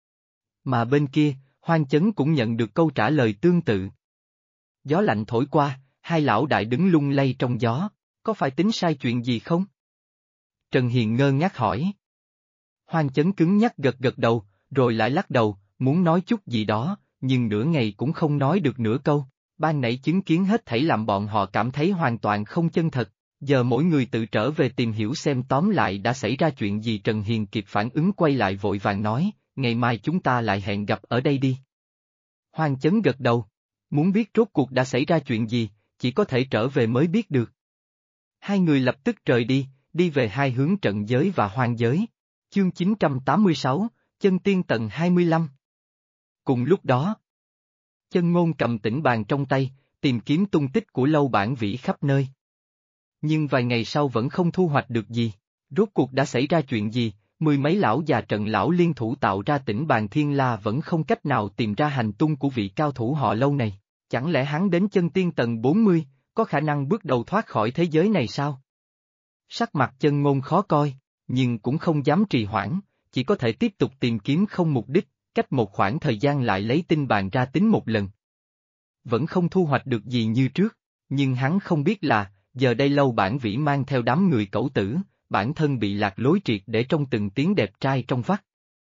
Mà bên kia, Hoang Chấn cũng nhận được câu trả lời tương tự. Gió lạnh thổi qua, hai lão đại đứng lung lay trong gió, có phải tính sai chuyện gì không? Trần Hiền ngơ ngác hỏi. Hoang Chấn cứng nhắc gật gật đầu, rồi lại lắc đầu, muốn nói chút gì đó, nhưng nửa ngày cũng không nói được nửa câu. Ban nãy chứng kiến hết thảy làm bọn họ cảm thấy hoàn toàn không chân thật, giờ mỗi người tự trở về tìm hiểu xem tóm lại đã xảy ra chuyện gì. Trần Hiền kịp phản ứng quay lại vội vàng nói, ngày mai chúng ta lại hẹn gặp ở đây đi. Hoang Chấn gật đầu, muốn biết rốt cuộc đã xảy ra chuyện gì, chỉ có thể trở về mới biết được. Hai người lập tức rời đi, đi về hai hướng trận giới và hoang giới. Chương 986, Chân Tiên tầng 25. Cùng lúc đó, Chân Ngôn cầm tĩnh bàn trong tay, tìm kiếm tung tích của Lâu Bản Vĩ khắp nơi. Nhưng vài ngày sau vẫn không thu hoạch được gì, rốt cuộc đã xảy ra chuyện gì, mười mấy lão già trận lão liên thủ tạo ra tĩnh bàn thiên la vẫn không cách nào tìm ra hành tung của vị cao thủ họ Lâu này, chẳng lẽ hắn đến chân tiên tầng 40, có khả năng bước đầu thoát khỏi thế giới này sao? Sắc mặt Chân Ngôn khó coi, nhưng cũng không dám trì hoãn, chỉ có thể tiếp tục tìm kiếm không mục đích, cách một khoảng thời gian lại lấy tinh bàn ra tính một lần. Vẫn không thu hoạch được gì như trước, nhưng hắn không biết là, giờ đây Lâu Bản Vĩ mang theo đám người cẩu tử, bản thân bị lạc lối triệt để trong từng tiếng đẹp trai trong vắt.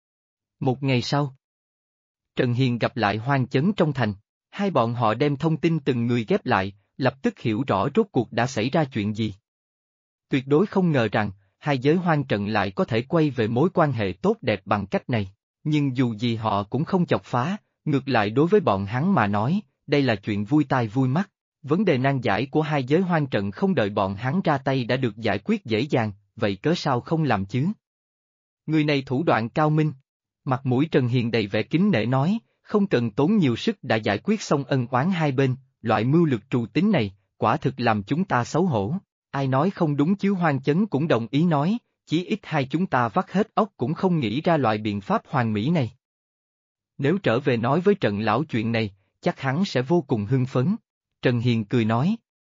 Một ngày sau, Trần Hiền gặp lại Hoang Chấn trong thành, hai bọn họ đem thông tin từng người ghép lại, lập tức hiểu rõ rốt cuộc đã xảy ra chuyện gì. Tuyệt đối không ngờ rằng, hai giới hoang trận lại có thể quay về mối quan hệ tốt đẹp bằng cách này, nhưng dù gì họ cũng không chọc phá, ngược lại đối với bọn hắn mà nói, đây là chuyện vui tai vui mắt. Vấn đề nan giải của hai giới hoang trận không đợi bọn hắn ra tay đã được giải quyết dễ dàng, vậy cớ sao không làm chứ? Người này thủ đoạn cao minh. Mặt mũi Trần Hiền đầy vẻ kính nể nói, không cần tốn nhiều sức đã giải quyết xong ân oán hai bên, loại mưu lược trù tính này, quả thực làm chúng ta xấu hổ. Ai nói không đúng chứ? Hoàng Chấn cũng đồng ý nói, chí ít hai chúng ta vắt hết óc cũng không nghĩ ra loại biện pháp hoàn mỹ này. Nếu trở về nói với Trần lão chuyện này, chắc hắn sẽ vô cùng hưng phấn. Trần Hiền cười nói.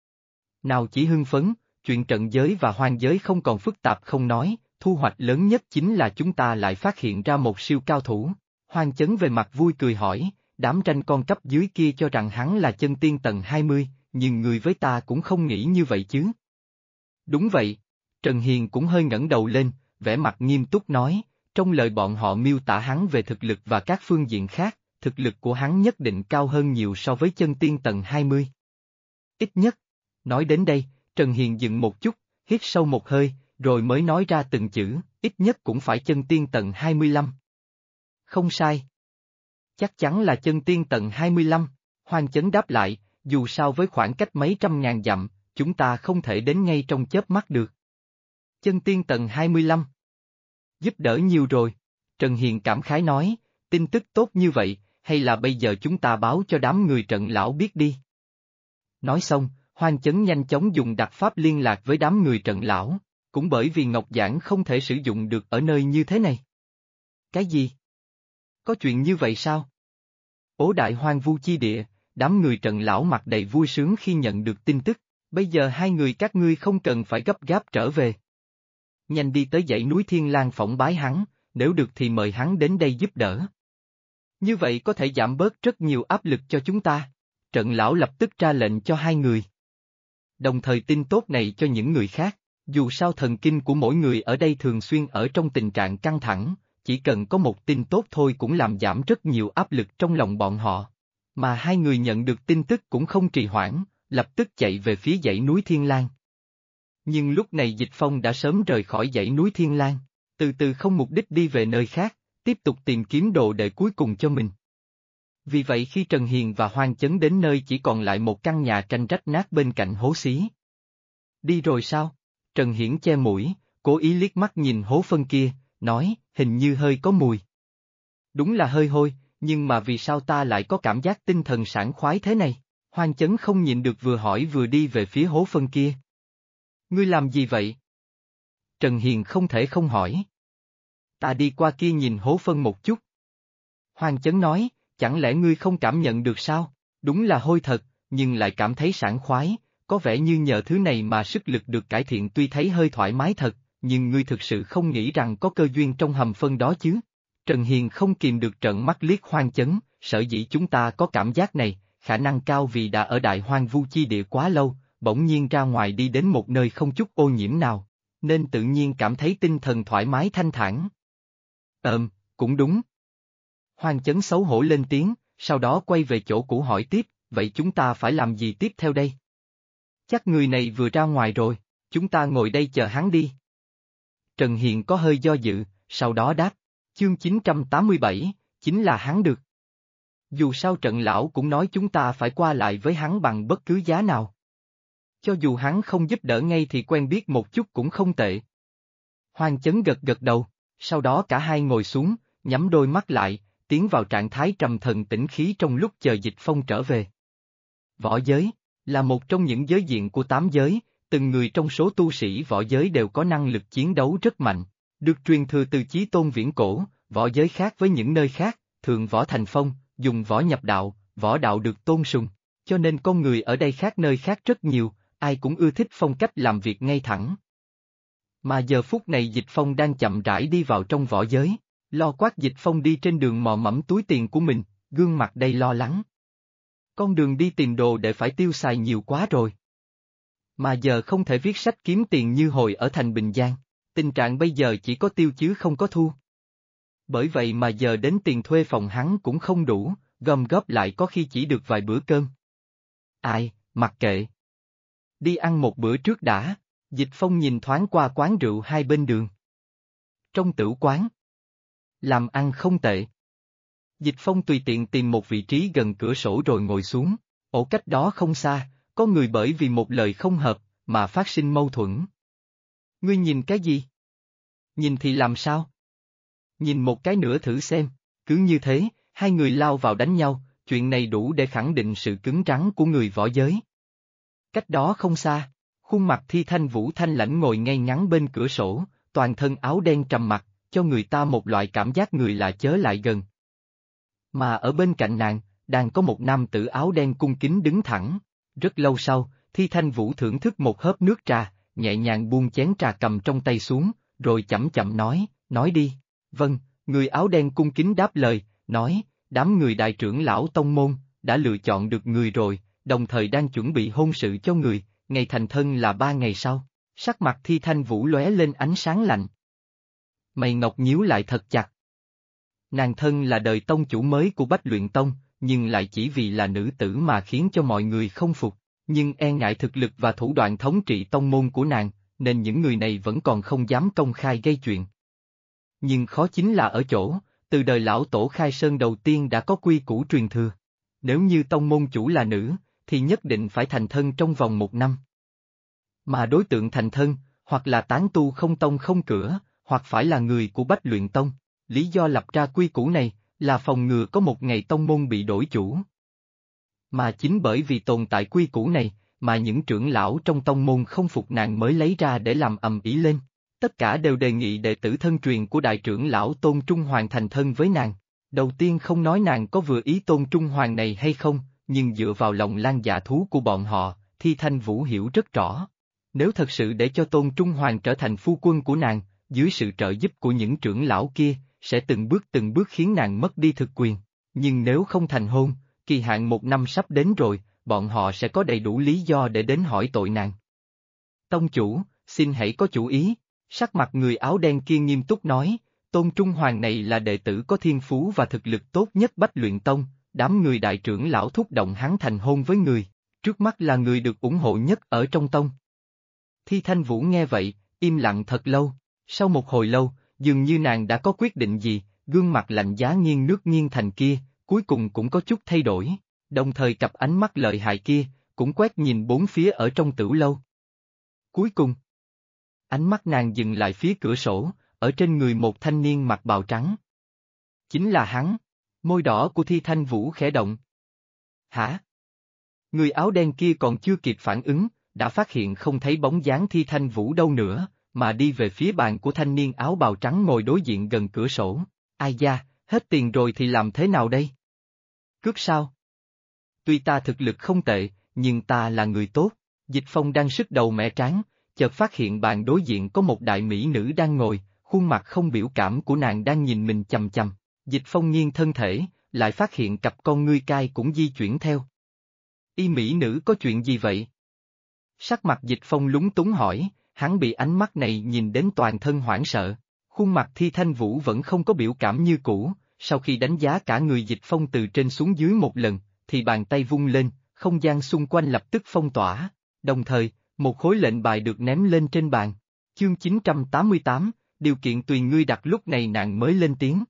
Nào chỉ hưng phấn, chuyện trận giới và hoang giới không còn phức tạp không nói, thu hoạch lớn nhất chính là chúng ta lại phát hiện ra một siêu cao thủ. Hoàng Chấn về mặt vui cười hỏi, đám tranh con cấp dưới kia cho rằng hắn là chân tiên tầng 20, nhưng người với ta cũng không nghĩ như vậy chứ. Đúng vậy. Trần Hiền cũng hơi ngẩng đầu lên, vẻ mặt nghiêm túc nói, trong lời bọn họ miêu tả hắn về thực lực và các phương diện khác, thực lực của hắn nhất định cao hơn nhiều so với chân tiên tầng 20. Ít nhất. Nói đến đây, Trần Hiền dừng một chút, hít sâu một hơi, rồi mới nói ra từng chữ, ít nhất cũng phải chân tiên tầng 25. Không sai. Chắc chắn là chân tiên tầng 25, Hoàng Chấn đáp lại, dù sao với khoảng cách mấy trăm ngàn dặm, chúng ta không thể đến ngay trong chớp mắt được. Chân tiên tầng 25. Giúp đỡ nhiều rồi, Trần Hiền cảm khái nói, tin tức tốt như vậy, hay là bây giờ chúng ta báo cho đám người Trận lão biết đi. Nói xong, Hoàng Chấn nhanh chóng dùng đặc pháp liên lạc với đám người Trận lão, cũng bởi vì Ngọc Giản không thể sử dụng được ở nơi như thế này. Cái gì? Có chuyện như vậy sao? Ố đại hoang vu chi địa, đám người Trận lão mặt đầy vui sướng khi nhận được tin tức, bây giờ hai người các ngươi không cần phải gấp gáp trở về. Nhanh đi tới dãy núi Thiên Lang phỏng bái hắn, nếu được thì mời hắn đến đây giúp đỡ. Như vậy có thể giảm bớt rất nhiều áp lực cho chúng ta. Trận lão lập tức ra lệnh cho hai người. Đồng thời tin tốt này cho những người khác, dù sao thần kinh của mỗi người ở đây thường xuyên ở trong tình trạng căng thẳng, chỉ cần có một tin tốt thôi cũng làm giảm rất nhiều áp lực trong lòng bọn họ. Mà hai người nhận được tin tức cũng không trì hoãn, lập tức chạy về phía dãy núi Thiên Lang. Nhưng lúc này Dịch Phong đã sớm rời khỏi dãy núi Thiên Lang, từ từ không mục đích đi về nơi khác, tiếp tục tìm kiếm đồ đệ cuối cùng cho mình. Vì vậy khi Trần Hiền và Hoàng Chấn đến nơi chỉ còn lại một căn nhà tranh rách nát bên cạnh hố xí. Đi rồi sao? Trần Hiển che mũi, cố ý liếc mắt nhìn hố phân kia, nói, hình như hơi có mùi. Đúng là hơi hôi, nhưng mà vì sao ta lại có cảm giác tinh thần sảng khoái thế này? Hoàng Chấn không nhịn được vừa hỏi vừa đi về phía hố phân kia. Ngươi làm gì vậy? Trần Hiền không thể không hỏi. Ta đi qua kia nhìn hố phân một chút. Hoàng Chấn nói, chẳng lẽ ngươi không cảm nhận được sao? Đúng là hôi thật, nhưng lại cảm thấy sảng khoái, có vẻ như nhờ thứ này mà sức lực được cải thiện tuy thấy hơi thoải mái thật, nhưng ngươi thực sự không nghĩ rằng có cơ duyên trong hầm phân đó chứ? Trần Hiền không kìm được trợn mắt liếc Hoàng Chấn, sở dĩ chúng ta có cảm giác này, khả năng cao vì đã ở đại hoang vu chi địa quá lâu, bỗng nhiên ra ngoài đi đến một nơi không chút ô nhiễm nào, nên tự nhiên cảm thấy tinh thần thoải mái thanh thản. Cũng đúng. Hoàng Chấn xấu hổ lên tiếng, sau đó quay về chỗ cũ hỏi tiếp, vậy chúng ta phải làm gì tiếp theo đây? Chắc người này vừa ra ngoài rồi, chúng ta ngồi đây chờ hắn đi. Trần Hiền có hơi do dự, sau đó đáp, chương 987, chính là hắn được. Dù sao Trận lão cũng nói chúng ta phải qua lại với hắn bằng bất cứ giá nào. Cho dù hắn không giúp đỡ ngay thì quen biết một chút cũng không tệ. Hoàng Chấn gật gật đầu, sau đó cả hai ngồi xuống, nhắm đôi mắt lại, tiến vào trạng thái trầm thần tĩnh khí trong lúc chờ Dịch Phong trở về. Võ giới là một trong những giới diện của 8 giới, từng người trong số tu sĩ võ giới đều có năng lực chiến đấu rất mạnh, được truyền thừa từ chí tôn viễn cổ, võ giới khác với những nơi khác, thường võ thành phong, dùng võ nhập đạo, võ đạo được tôn sùng, cho nên con người ở đây khác nơi khác rất nhiều, ai cũng ưa thích phong cách làm việc ngay thẳng. Mà giờ phút này Dịch Phong đang chậm rãi đi vào trong võ giới, lo quát Dịch Phong đi trên đường mò mẫm túi tiền của mình, gương mặt đầy lo lắng. Con đường đi tìm đồ để phải tiêu xài nhiều quá rồi. Mà giờ không thể viết sách kiếm tiền như hồi ở thành Bình Giang, tình trạng bây giờ chỉ có tiêu chứ không có thu. Bởi vậy mà giờ đến tiền thuê phòng hắn cũng không đủ, gom góp lại có khi chỉ được vài bữa cơm. Ai, mặc kệ. Đi ăn một bữa trước đã, Dịch Phong nhìn thoáng qua quán rượu hai bên đường. Trong tửu quán, làm ăn không tệ. Dịch Phong tùy tiện tìm một vị trí gần cửa sổ rồi ngồi xuống, ở cách đó không xa, có người bởi vì một lời không hợp, mà phát sinh mâu thuẫn. Ngươi nhìn cái gì? Nhìn thì làm sao? Nhìn một cái nữa thử xem, cứ như thế, hai người lao vào đánh nhau, chuyện này đủ để khẳng định sự cứng rắn của người võ giới. Cách đó không xa, khuôn mặt Thi Thanh Vũ thanh lãnh ngồi ngay ngắn bên cửa sổ, toàn thân áo đen trầm mặc, cho người ta một loại cảm giác người lạ chớ lại gần. Mà ở bên cạnh nàng, đang có một nam tử áo đen cung kính đứng thẳng. Rất lâu sau, Thi Thanh Vũ thưởng thức một hớp nước trà, nhẹ nhàng buông chén trà cầm trong tay xuống, rồi chậm chậm nói đi. Vâng, người áo đen cung kính đáp lời, nói, đám người đại trưởng lão tông môn, đã lựa chọn được người rồi, đồng thời đang chuẩn bị hôn sự cho người, ngày thành thân là 3 ngày sau. Sắc mặt Thi Thanh Vũ lóe lên ánh sáng lạnh. Mày ngọc nhíu lại thật chặt. Nàng thân là đời tông chủ mới của Bách Luyện Tông, nhưng lại chỉ vì là nữ tử mà khiến cho mọi người không phục, nhưng e ngại thực lực và thủ đoạn thống trị tông môn của nàng, nên những người này vẫn còn không dám công khai gây chuyện. Nhưng khó chính là ở chỗ, từ đời lão tổ khai sơn đầu tiên đã có quy củ truyền thừa. Nếu như tông môn chủ là nữ, thì nhất định phải thành thân trong vòng 1 năm. Mà đối tượng thành thân, hoặc là tán tu không tông không cửa, hoặc phải là người của Bách Luyện Tông. Lý do lập ra quy củ này, là phòng ngừa có một ngày tông môn bị đổi chủ. Mà chính bởi vì tồn tại quy củ này, mà những trưởng lão trong tông môn không phục nàng mới lấy ra để làm ầm ĩ lên. Tất cả đều đề nghị đệ tử thân truyền của đại trưởng lão Tôn Trung Hoàng thành thân với nàng. Đầu tiên không nói nàng có vừa ý Tôn Trung Hoàng này hay không, nhưng dựa vào lòng lan dạ thú của bọn họ, Thi Thanh Vũ hiểu rất rõ. Nếu thật sự để cho Tôn Trung Hoàng trở thành phu quân của nàng, dưới sự trợ giúp của những trưởng lão kia, sẽ từng bước khiến nàng mất đi thực quyền. Nhưng nếu không thành hôn, kỳ hạn 1 năm sắp đến rồi, bọn họ sẽ có đầy đủ lý do để đến hỏi tội nàng. Tông chủ, xin hãy có chủ ý. Sắc mặt người áo đen kia nghiêm túc nói, Tôn Trung Hoàng này là đệ tử có thiên phú và thực lực tốt nhất Bách Luyện Tông, đám người đại trưởng lão thúc động hắn thành hôn với người, trước mắt là người được ủng hộ nhất ở trong tông. Thi Thanh Vũ nghe vậy, im lặng thật lâu, sau một hồi lâu, dường như nàng đã có quyết định gì, gương mặt lạnh giá nghiêng nước nghiêng thành kia, cuối cùng cũng có chút thay đổi, đồng thời cặp ánh mắt lợi hại kia, cũng quét nhìn bốn phía ở trong tửu lâu. Cuối cùng, ánh mắt nàng dừng lại phía cửa sổ, ở trên người một thanh niên mặc bào trắng. Chính là hắn, môi đỏ của Thi Thanh Vũ khẽ động. Hả? Người áo đen kia còn chưa kịp phản ứng, đã phát hiện không thấy bóng dáng Thi Thanh Vũ đâu nữa, mà đi về phía bàn của thanh niên áo bào trắng ngồi đối diện gần cửa sổ. Ai da, hết tiền rồi thì làm thế nào đây? Cướp sao? Tuy ta thực lực không tệ, nhưng ta là người tốt. Dịch Phong đang sức đầu mẻ trán, chợt phát hiện bàn đối diện có một đại mỹ nữ đang ngồi, khuôn mặt không biểu cảm của nàng đang nhìn mình chằm chằm. Dịch Phong nghiêng thân thể, lại phát hiện cặp con ngươi cai cũng di chuyển theo. Y mỹ nữ có chuyện gì vậy? Sắc mặt Dịch Phong lúng túng hỏi, hắn bị ánh mắt này nhìn đến toàn thân hoảng sợ. Khuôn mặt Thi Thanh Vũ vẫn không có biểu cảm như cũ, sau khi đánh giá cả người Dịch Phong từ trên xuống dưới một lần, thì bàn tay vung lên, không gian xung quanh lập tức phong tỏa, đồng thời, một khối lệnh bài được ném lên trên bàn. Chương 988, điều kiện tùy ngươi đặt. Lúc này nàng mới lên tiếng.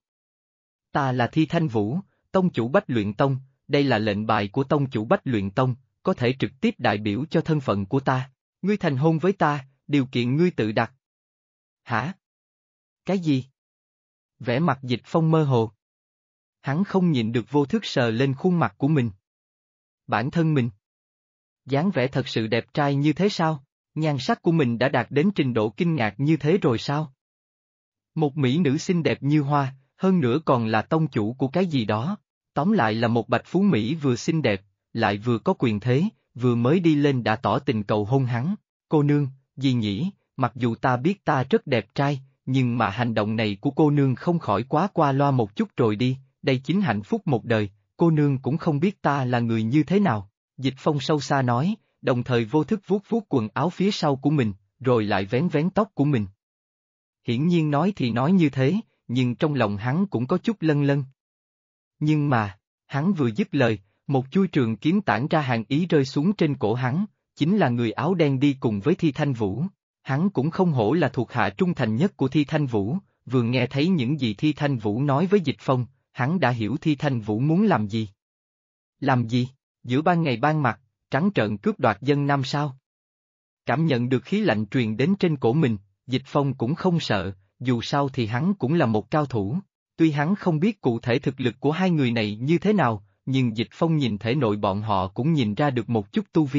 Ta là Thi Thanh Vũ, tông chủ Bách Luyện Tông, đây là lệnh bài của tông chủ Bách Luyện Tông, có thể trực tiếp đại biểu cho thân phận của ta. Ngươi thành hôn với ta, điều kiện ngươi tự đặt. Hả? Cái gì? Vẻ mặt Dịch Phong mơ hồ. Hắn không nhịn được vô thức sờ lên khuôn mặt của mình. Bản thân mình. Dáng vẻ thật sự đẹp trai như thế sao? Nhan sắc của mình đã đạt đến trình độ kinh ngạc như thế rồi sao? Một mỹ nữ xinh đẹp như hoa, hơn nữa còn là tông chủ của cái gì đó. Tóm lại là một bạch phú mỹ vừa xinh đẹp, lại vừa có quyền thế, vừa mới đi lên đã tỏ tình cầu hôn hắn. Cô nương, gì nhỉ, mặc dù ta biết ta rất đẹp trai, nhưng mà hành động này của cô nương không khỏi quá qua loa một chút rồi đi, đây chính hạnh phúc một đời, cô nương cũng không biết ta là người như thế nào. Dịch Phong sâu xa nói, đồng thời vô thức vuốt vuốt quần áo phía sau của mình, rồi lại vén vén tóc của mình. Hiển nhiên nói thì nói như thế, nhưng trong lòng hắn cũng có chút lân lân. Nhưng mà, hắn vừa dứt lời, một chuôi trường kiếm tản ra hàn ý rơi xuống trên cổ hắn, chính là người áo đen đi cùng với Thi Thanh Vũ. Hắn cũng không hổ là thuộc hạ trung thành nhất của Thi Thanh Vũ, vừa nghe thấy những gì Thi Thanh Vũ nói với Dịch Phong, hắn đã hiểu Thi Thanh Vũ muốn làm gì. Làm gì? Giữa ban ngày ban mặt, trắng trợn cướp đoạt dân nam sao? Cảm nhận được khí lạnh truyền đến trên cổ mình, Dịch Phong cũng không sợ, dù sao thì hắn cũng là một cao thủ. Tuy hắn không biết cụ thể thực lực của hai người này như thế nào, nhưng Dịch Phong nhìn thể nội bọn họ cũng nhìn ra được một chút tu vi.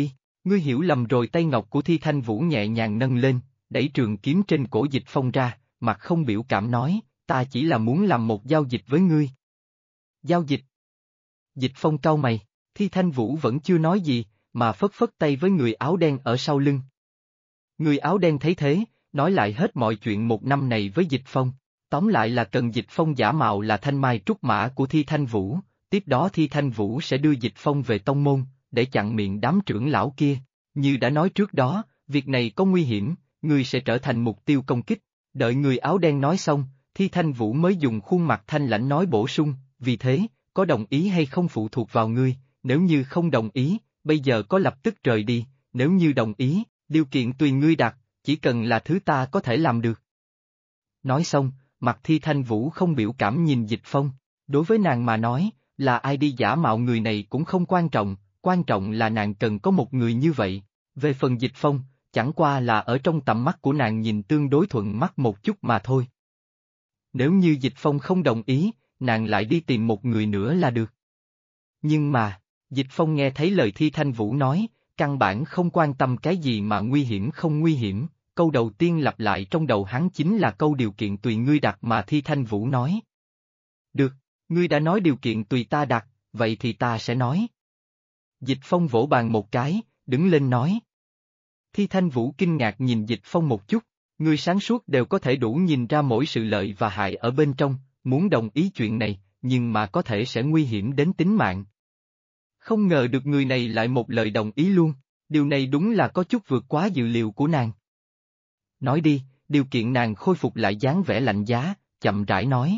Ngươi hiểu lầm rồi. Tay ngọc của Thi Thanh Vũ nhẹ nhàng nâng lên, đẩy trường kiếm trên cổ Dịch Phong ra, mặt không biểu cảm nói, ta chỉ là muốn làm một giao dịch với ngươi. Giao dịch? Dịch Phong cau mày, Thi Thanh Vũ vẫn chưa nói gì, mà phất phất tay với người áo đen ở sau lưng. Người áo đen thấy thế, nói lại hết mọi chuyện một năm này với Dịch Phong. Tóm lại là cần Dịch Phong giả mạo là thanh mai trúc mã của Thi Thanh Vũ, tiếp đó Thi Thanh Vũ sẽ đưa Dịch Phong về tông môn, để chặn miệng đám trưởng lão kia. Như đã nói trước đó, việc này có nguy hiểm, ngươi sẽ trở thành mục tiêu công kích. Đợi người áo đen nói xong, Thi Thanh Vũ mới dùng khuôn mặt thanh lãnh nói bổ sung, vì thế, có đồng ý hay không phụ thuộc vào ngươi, nếu như không đồng ý, bây giờ có lập tức rời đi, nếu như đồng ý, điều kiện tùy ngươi đặt, chỉ cần là thứ ta có thể làm được. Nói xong, mặt Thi Thanh Vũ không biểu cảm nhìn Dịch Phong, đối với nàng mà nói, là ai đi giả mạo người này cũng không quan trọng là nàng cần có một người như vậy. Về phần Dịch Phong, chẳng qua là ở trong tầm mắt của nàng nhìn tương đối thuận mắt một chút mà thôi. Nếu như Dịch Phong không đồng ý, nàng lại đi tìm một người nữa là được. Nhưng mà, Dịch Phong nghe thấy lời Thi Thanh Vũ nói, căn bản không quan tâm cái gì mà nguy hiểm không nguy hiểm, câu đầu tiên lặp lại trong đầu hắn chính là câu điều kiện tùy ngươi đặt mà Thi Thanh Vũ nói. Được, ngươi đã nói điều kiện tùy ta đặt, vậy thì ta sẽ nói. Dịch Phong vỗ bàn một cái, đứng lên nói. Thi Thanh Vũ kinh ngạc nhìn Dịch Phong một chút, người sáng suốt đều có thể đủ nhìn ra mỗi sự lợi và hại ở bên trong, muốn đồng ý chuyện này, nhưng mà có thể sẽ nguy hiểm đến tính mạng. Không ngờ được người này lại một lời đồng ý luôn, điều này đúng là có chút vượt quá dự liệu của nàng. Nói đi, điều kiện nàng khôi phục lại dáng vẻ lạnh giá, chậm rãi nói.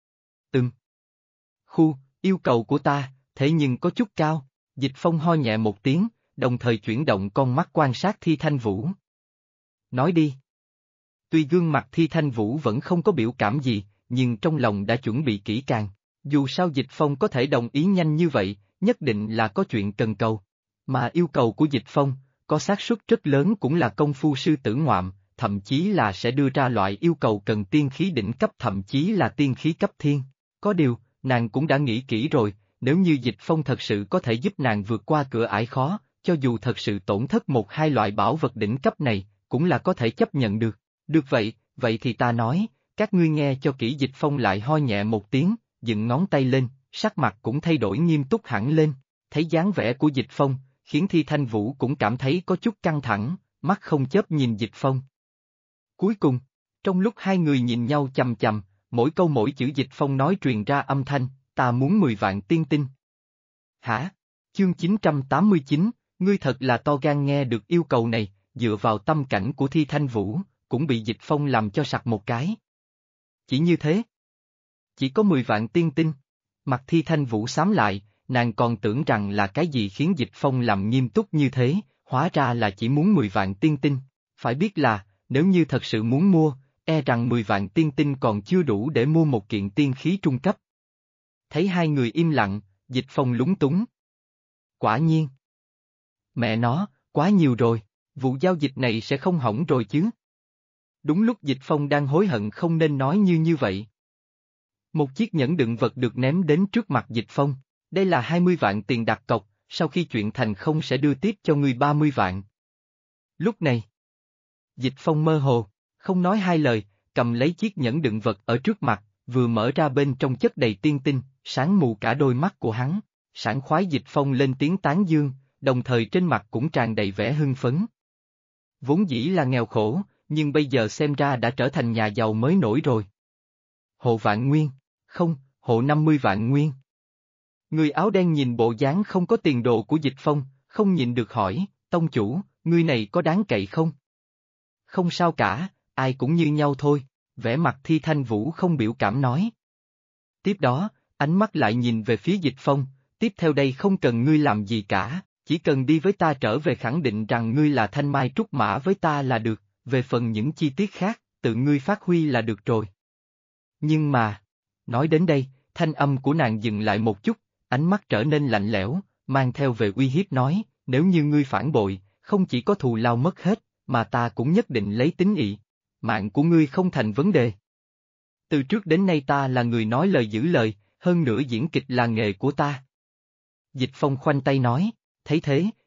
Yêu cầu của ta, thế nhưng có chút cao, Dịch Phong ho nhẹ một tiếng, đồng thời chuyển động con mắt quan sát Thi Thanh Vũ. Nói đi. Tuy gương mặt Thi Thanh Vũ vẫn không có biểu cảm gì, nhưng trong lòng đã chuẩn bị kỹ càng. Dù sao Dịch Phong có thể đồng ý nhanh như vậy, nhất định là có chuyện cần cầu. Mà yêu cầu của Dịch Phong, có xác suất rất lớn cũng là công phu sư tử ngoạm, thậm chí là sẽ đưa ra loại yêu cầu cần tiên khí đỉnh cấp thậm chí là tiên khí cấp thiên. Có điều, nàng cũng đã nghĩ kỹ rồi, nếu như Dịch Phong thật sự có thể giúp nàng vượt qua cửa ải khó, cho dù thật sự tổn thất một hai loại bảo vật đỉnh cấp này, cũng là có thể chấp nhận được. Được vậy thì ta nói, các ngươi nghe cho kỹ. Dịch Phong lại ho nhẹ một tiếng, dựng ngón tay lên, sắc mặt cũng thay đổi nghiêm túc hẳn lên, thấy dáng vẻ của Dịch Phong, khiến Thi Thanh Vũ cũng cảm thấy có chút căng thẳng, mắt không chớp nhìn Dịch Phong. Cuối cùng, trong lúc hai người nhìn nhau chằm chằm, mỗi câu mỗi chữ Dịch Phong nói truyền ra âm thanh, ta muốn 10 vạn tiên tinh. Hả? Chương 989, ngươi thật là to gan. Nghe được yêu cầu này, dựa vào tâm cảnh của Thi Thanh Vũ, cũng bị Dịch Phong làm cho sặc một cái. Chỉ như thế? Chỉ có 10 vạn tiên tinh. Mặt Thi Thanh Vũ xám lại, nàng còn tưởng rằng là cái gì khiến Dịch Phong làm nghiêm túc như thế, hóa ra là chỉ muốn 10 vạn tiên tinh. Phải biết là, nếu như thật sự muốn mua, e rằng 10 vạn tiên tinh còn chưa đủ để mua một kiện tiên khí trung cấp. Thấy hai người im lặng, Dịch Phong lúng túng. Quả nhiên. Mẹ nó, quá nhiều rồi, vụ giao dịch này sẽ không hỏng rồi chứ. Đúng lúc Dịch Phong đang hối hận không nên nói như vậy. Một chiếc nhẫn đựng vật được ném đến trước mặt Dịch Phong, đây là 20 vạn tiền đặt cọc, sau khi chuyện thành không sẽ đưa tiếp cho ngươi 30 vạn. Lúc này, Dịch Phong mơ hồ, không nói hai lời, cầm lấy chiếc nhẫn đựng vật ở trước mặt, vừa mở ra bên trong chất đầy tiên tinh, sáng mù cả đôi mắt của hắn, sảng khoái. Dịch Phong lên tiếng tán dương, đồng thời trên mặt cũng tràn đầy vẻ hưng phấn. Vốn dĩ là nghèo khổ, nhưng bây giờ xem ra đã trở thành nhà giàu mới nổi rồi. Hộ vạn nguyên, không, hộ 50 vạn nguyên. Người áo đen nhìn bộ dáng không có tiền đồ của Dịch Phong, không nhịn được hỏi, tông chủ, người này có đáng cậy không? Không sao cả, ai cũng như nhau thôi, vẻ mặt Thi Thanh Vũ không biểu cảm nói. Tiếp đó, ánh mắt lại nhìn về phía Dịch Phong, tiếp theo đây không cần ngươi làm gì cả, chỉ cần đi với ta trở về khẳng định rằng ngươi là thanh mai trúc mã với ta là được, về phần những chi tiết khác, tự ngươi phát huy là được rồi. Nhưng mà, nói đến đây, thanh âm của nàng dừng lại một chút, ánh mắt trở nên lạnh lẽo, mang theo về uy hiếp nói, nếu như ngươi phản bội, không chỉ có thù lao mất hết, mà ta cũng nhất định lấy tính ị. Mạng của ngươi không thành vấn đề. Từ trước đến nay ta là người nói lời giữ lời, hơn nữa diễn kịch là nghề của ta. Dịch Phong khoanh tay nói, thấy thế,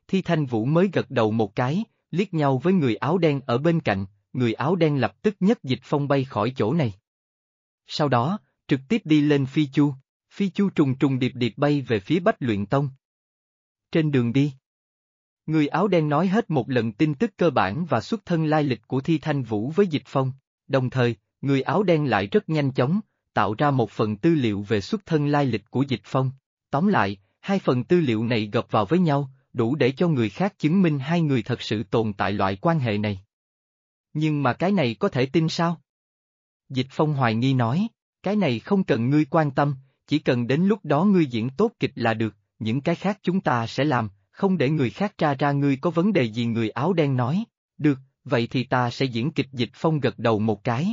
Thi Thanh Vũ mới gật đầu một cái, liếc nhau với người áo đen ở bên cạnh, người áo đen lập tức nhấc Dịch Phong bay khỏi chỗ này. Sau đó, trực tiếp đi lên phi chu trùng trùng điệp điệp bay về phía Bách Luyện Tông. Trên đường đi, người áo đen nói hết một lần tin tức cơ bản và xuất thân lai lịch của Thi Thanh Vũ với Dịch Phong, đồng thời, người áo đen lại rất nhanh chóng, tạo ra một phần tư liệu về xuất thân lai lịch của Dịch Phong. Tóm lại, hai phần tư liệu này gộp vào với nhau, đủ để cho người khác chứng minh hai người thật sự tồn tại loại quan hệ này. Nhưng mà cái này có thể tin sao? Dịch Phong hoài nghi nói, cái này không cần ngươi quan tâm, chỉ cần đến lúc đó ngươi diễn tốt kịch là được, những cái khác chúng ta sẽ làm, không để người khác tra ra ngươi có vấn đề gì. Người áo đen nói, được, vậy thì ta sẽ diễn kịch. Dịch Phong gật đầu một cái.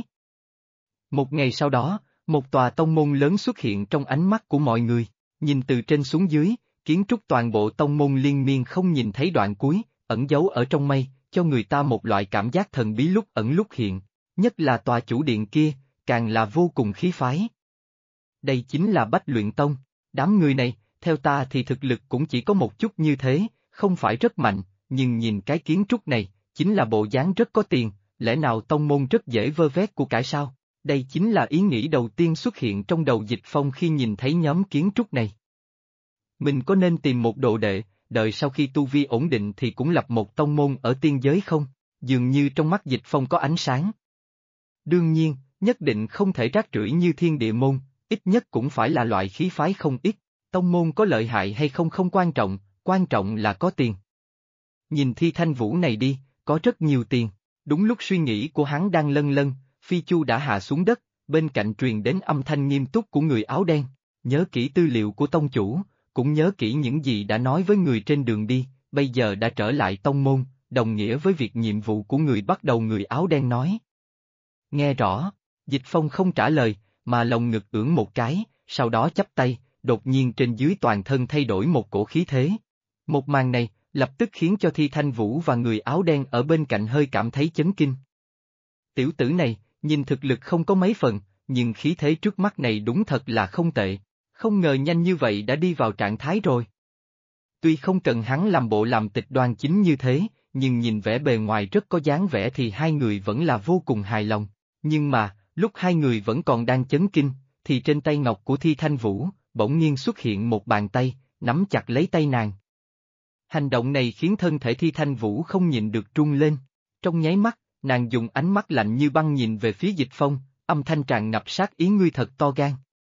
Một ngày sau đó, một tòa tông môn lớn xuất hiện trong ánh mắt của mọi người, nhìn từ trên xuống dưới, kiến trúc toàn bộ tông môn liên miên không nhìn thấy đoạn cuối, ẩn giấu ở trong mây, cho người ta một loại cảm giác thần bí lúc ẩn lúc hiện, nhất là tòa chủ điện kia, càng là vô cùng khí phái. Đây chính là Bách Luyện Tông, đám người này, theo ta thì thực lực cũng chỉ có một chút như thế, không phải rất mạnh, nhưng nhìn cái kiến trúc này, chính là bộ dáng rất có tiền, lẽ nào tông môn rất dễ vơ vét của cải sao? Đây chính là ý nghĩ đầu tiên xuất hiện trong đầu Dịch Phong khi nhìn thấy nhóm kiến trúc này. Mình có nên tìm một đồ đệ, đợi sau khi tu vi ổn định thì cũng lập một tông môn ở tiên giới không? Dường như trong mắt Dịch Phong có ánh sáng. Đương nhiên, nhất định không thể rác rưởi như Thiên Địa môn, ít nhất cũng phải là loại khí phái không ít. Tông môn có lợi hại hay không không quan trọng là có tiền. Nhìn Thi Thanh Vũ này đi, có rất nhiều tiền. Đúng lúc suy nghĩ của hắn đang lân lân, phi chu đã hạ xuống đất, bên cạnh truyền đến âm thanh nghiêm túc của người áo đen. Nhớ kỹ tư liệu của tông chủ, cũng nhớ kỹ những gì đã nói với người trên đường đi, bây giờ đã trở lại tông môn, đồng nghĩa với việc nhiệm vụ của người bắt đầu. Người áo đen nói. Nghe rõ, Dịch Phong không trả lời, mà lồng ngực ưỡn một cái, sau đó chắp tay, đột nhiên trên dưới toàn thân thay đổi một cổ khí thế. Một màn này, lập tức khiến cho Thi Thanh Vũ và người áo đen ở bên cạnh hơi cảm thấy chấn kinh. Tiểu tử này, nhìn thực lực không có mấy phần, nhưng khí thế trước mắt này đúng thật là không tệ, không ngờ nhanh như vậy đã đi vào trạng thái rồi. Tuy không cần hắn làm bộ làm tịch đoan chính như thế, nhưng nhìn vẻ bề ngoài rất có dáng vẻ thì hai người vẫn là vô cùng hài lòng. Nhưng mà, lúc hai người vẫn còn đang chấn kinh, thì trên tay ngọc của Thi Thanh Vũ, bỗng nhiên xuất hiện một bàn tay, nắm chặt lấy tay nàng. Hành động này khiến thân thể Thi Thanh Vũ không nhịn được run lên. Trong nháy mắt, nàng dùng ánh mắt lạnh như băng nhìn về phía Dịch Phong, âm thanh tràn ngập sát ý: ngươi thật to gan,